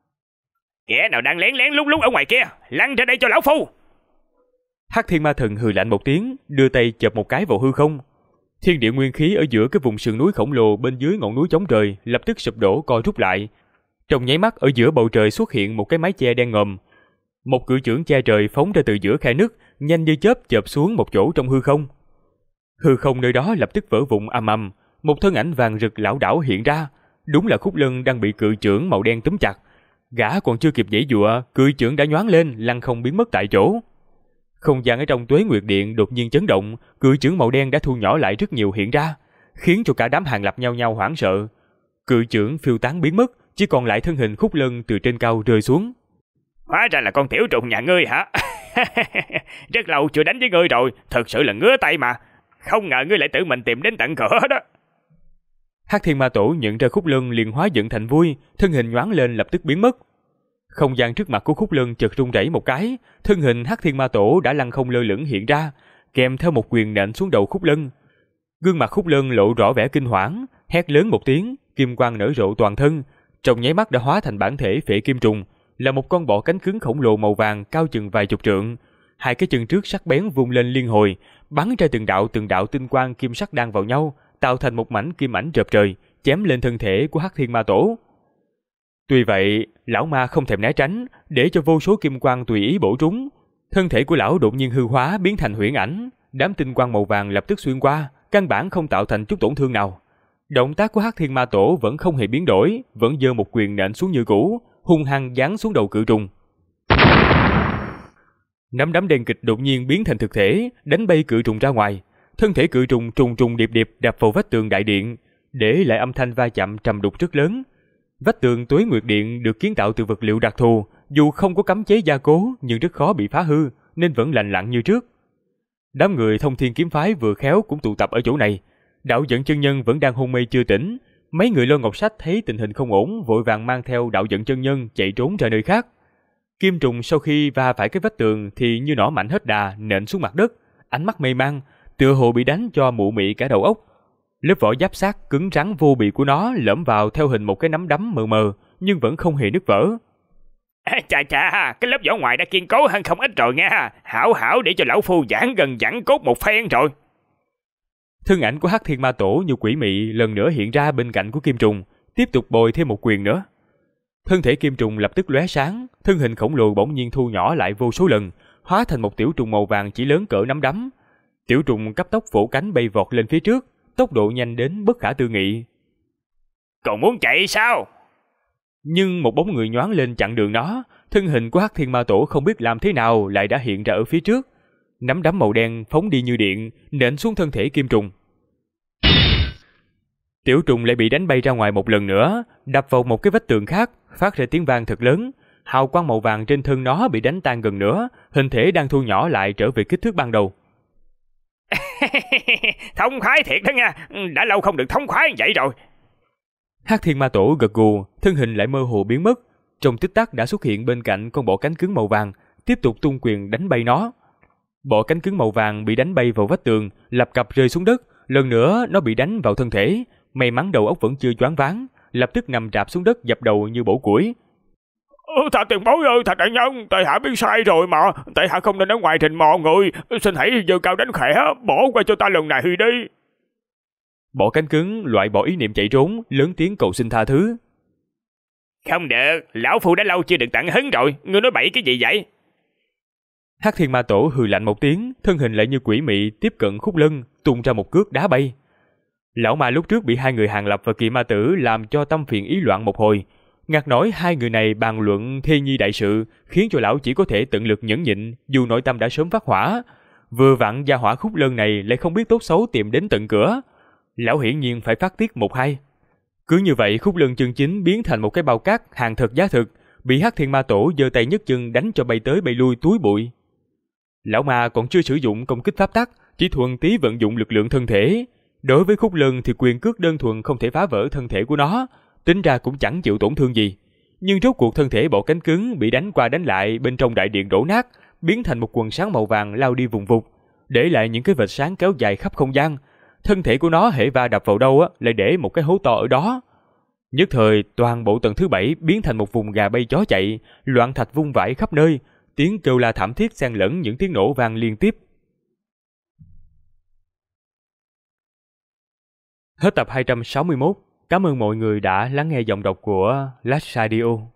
Kẻ nào đang lén lén lút lút ở ngoài kia, lăn ra đây cho lão phu. Hắc Thiên Ma Thần hừ lạnh một tiếng, đưa tay chộp một cái vào hư không. Thiên địa nguyên khí ở giữa cái vùng sườn núi khổng lồ bên dưới ngọn núi chống trời lập tức sụp đổ co rút lại. Trong nháy mắt ở giữa bầu trời xuất hiện một cái mái che đen ngòm. Một cự chưởng che trời phóng ra từ giữa khe nứt, nhanh như chớp chộp xuống một chỗ trong hư không. Hư không nơi đó lập tức vỡ vụn ầm ầm, một thân ảnh vàng rực lảo đảo hiện ra, đúng là Khúc Lân đang bị cự chưởng màu đen túm chặt. Gã còn chưa kịp giãy giụa, cự chưởng đã nhoáng lên, lăn không biến mất tại chỗ. Không gian ở trong Tuế Nguyệt Điện đột nhiên chấn động, cự chưởng màu đen đã thu nhỏ lại rất nhiều hiện ra, khiến cho cả đám Hàng Lập nhao nhao hoảng sợ. Cự chưởng phiêu tán biến mất, chỉ còn lại thân hình Khúc Lân từ trên cao rơi xuống. Hóa ra là con tiểu trùng nhà ngươi hả? Rất lâu chưa đánh với ngươi rồi, thật sự là ngứa tay mà. Không ngờ ngươi lại tự mình tìm đến tận cửa đó. Hắc Thiên Ma Tổ nhận ra Khúc Lân liền hóa giận thành vui, thân hình nhoáng lên lập tức biến mất. Không gian trước mặt của Khúc Lân chợt rung rẩy một cái, thân hình Hắc Thiên Ma Tổ đã lăn không lơ lửng hiện ra, kèm theo một quyền nện xuống đầu Khúc Lân. Gương mặt Khúc Lân lộ rõ vẻ kinh hoảng, hét lớn một tiếng, kim quang nở rộ toàn thân, trong nháy mắt đã hóa thành bản thể Phệ Kim Trùng, là một con bọ cánh cứng khổng lồ màu vàng cao chừng vài chục trượng. 2 cái chân trước sắc bén vung lên liên hồi, bắn ra từng đạo tinh quang kim sắc đan vào nhau, tạo thành một mảnh kim ảnh rợp trời, chém lên thân thể của Hắc Thiên Ma Tổ. Tuy vậy, lão ma không thèm né tránh, để cho vô số kim quang tùy ý bổ trúng. Thân thể của lão đột nhiên hư hóa biến thành huyễn ảnh, đám tinh quang màu vàng lập tức xuyên qua, căn bản không tạo thành chút tổn thương nào. Động tác của Hắc Thiên Ma Tổ vẫn không hề biến đổi, vẫn giơ một quyền nện xuống như cũ, hung hăng giáng xuống đầu cự trùng. Nắm đấm đen kịch đột nhiên biến thành thực thể, đánh bay cự trùng ra ngoài. Thân thể cự trùng trùng trùng điệp điệp đập vào vách tường đại điện, để lại âm thanh va chạm trầm đục rất lớn. Vách tường Tuế Nguyệt Điện được kiến tạo từ vật liệu đặc thù, dù không có cấm chế gia cố nhưng rất khó bị phá hư, nên vẫn lành lặn như trước. Đám người Thông Thiên Kiếm Phái vừa khéo cũng tụ tập ở chỗ này. Đạo Dẫn Chân Nhân vẫn đang hôn mê chưa tỉnh. Mấy người Lôi Ngọc Sách thấy tình hình không ổn, vội vàng mang theo Đạo Dẫn Chân Nhân chạy trốn ra nơi khác. Kim trùng sau khi va phải cái vách tường thì như nỏ mạnh hết đà nện xuống mặt đất, ánh mắt mê man, tựa hồ bị đánh cho mụ mị cả đầu óc. Lớp vỏ giáp xác cứng rắn vô bì của nó lõm vào theo hình một cái nắm đấm mờ mờ, nhưng vẫn không hề nứt vỡ. Chà, cái lớp vỏ ngoài đã kiên cố hơn không ít rồi nha. Hảo để cho lão phu giãn gần giãn cốt một phen rồi. Thân ảnh của Hắc Thiên Ma Tổ như quỷ mị lần nữa hiện ra bên cạnh của Kim Trùng, tiếp tục bồi thêm một quyền nữa. Thân thể Kim Trùng lập tức lóe sáng, thân hình khổng lồ bỗng nhiên thu nhỏ lại vô số lần, hóa thành một tiểu trùng màu vàng chỉ lớn cỡ nắm đấm. Tiểu trùng cấp tốc vỗ cánh bay vọt lên phía trước, tốc độ nhanh đến bất khả tư nghị. Còn muốn chạy sao? Nhưng một bóng người nhoáng lên chặn đường nó, thân hình của Hắc Thiên Ma Tổ không biết làm thế nào lại đã hiện ra ở phía trước. Nắm đấm màu đen phóng đi như điện, nện xuống thân thể Kim Trùng. Tiểu trùng lại bị đánh bay ra ngoài một lần nữa, đập vào một cái vách tường khác, phát ra tiếng vang thật lớn. Hào quang màu vàng trên thân nó bị đánh tan gần nữa, hình thể đang thu nhỏ lại trở về kích thước ban đầu. Thông khoái thiệt đó nha, đã lâu không được thông khoái vậy rồi. Hắc Thiên Ma Tổ gật gù, thân hình lại mơ hồ biến mất, trong tích tắc đã xuất hiện bên cạnh con bọ cánh cứng màu vàng, tiếp tục tung quyền đánh bay nó. Bọ cánh cứng màu vàng bị đánh bay vào vách tường, lập cập rơi xuống đất, lần nữa nó bị đánh vào thân thể, may mắn đầu óc vẫn chưa choáng váng, lập tức nằm rạp xuống đất dập đầu như bổ củi. Thà tiền bối ơi, thà đại nhân, tại hạ biết sai rồi mà, tại hạ không nên ở ngoài rình mò người, xin hãy giơ cao đánh khẽ, bỏ qua cho ta lần này đi. Bọ cánh cứng loại bỏ ý niệm chạy trốn, lớn tiếng cầu xin tha thứ. Không được, lão phu đã lâu chưa được tận hứng rồi, ngươi nói bậy cái gì vậy? Hắc Thiên Ma Tổ hừ lạnh một tiếng, thân hình lại như quỷ mị tiếp cận Khúc Lân, tung ra một cước đá bay. Lão ma lúc trước bị hai người Hàng Lập và Kỳ Ma Tử làm cho tâm phiền ý loạn một hồi. Ngạc nổi hai người này bàn luận thê nhi đại sự, khiến cho lão chỉ có thể tận lực nhẫn nhịn, dù nội tâm đã sớm phát hỏa. Vừa vặn gia hỏa Khúc Lân này lại không biết tốt xấu tìm đến tận cửa. Lão hiển nhiên phải phát tiết một hai. Cứ như vậy Khúc Lân chân chính biến thành một cái bao cát hàng thật giá thực, bị Hắc Thiên Ma Tổ giơ tay nhấc chân đánh cho bay tới bay lui túi bụi. Lão ma còn chưa sử dụng công kích pháp tắc, chỉ thuần tí vận dụng lực lượng thân thể. Đối với Khúc Lân thì quyền cước đơn thuần không thể phá vỡ thân thể của nó, tính ra cũng chẳng chịu tổn thương gì. Nhưng rốt cuộc thân thể bọ cánh cứng bị đánh qua đánh lại bên trong đại điện đổ nát, biến thành một quần sáng màu vàng lao đi vùng vụt, để lại những cái vệt sáng kéo dài khắp không gian. Thân thể của nó hễ va đập vào đâu lại để một cái hố to ở đó. Nhất thời toàn bộ tầng thứ 7 biến thành một vùng gà bay chó chạy, loạn thạch vung vãi khắp nơi, tiếng kêu la thảm thiết xen lẫn những tiếng nổ vang liên tiếp. Hết tập 261. Cảm ơn mọi người đã lắng nghe giọng đọc của Last Radio.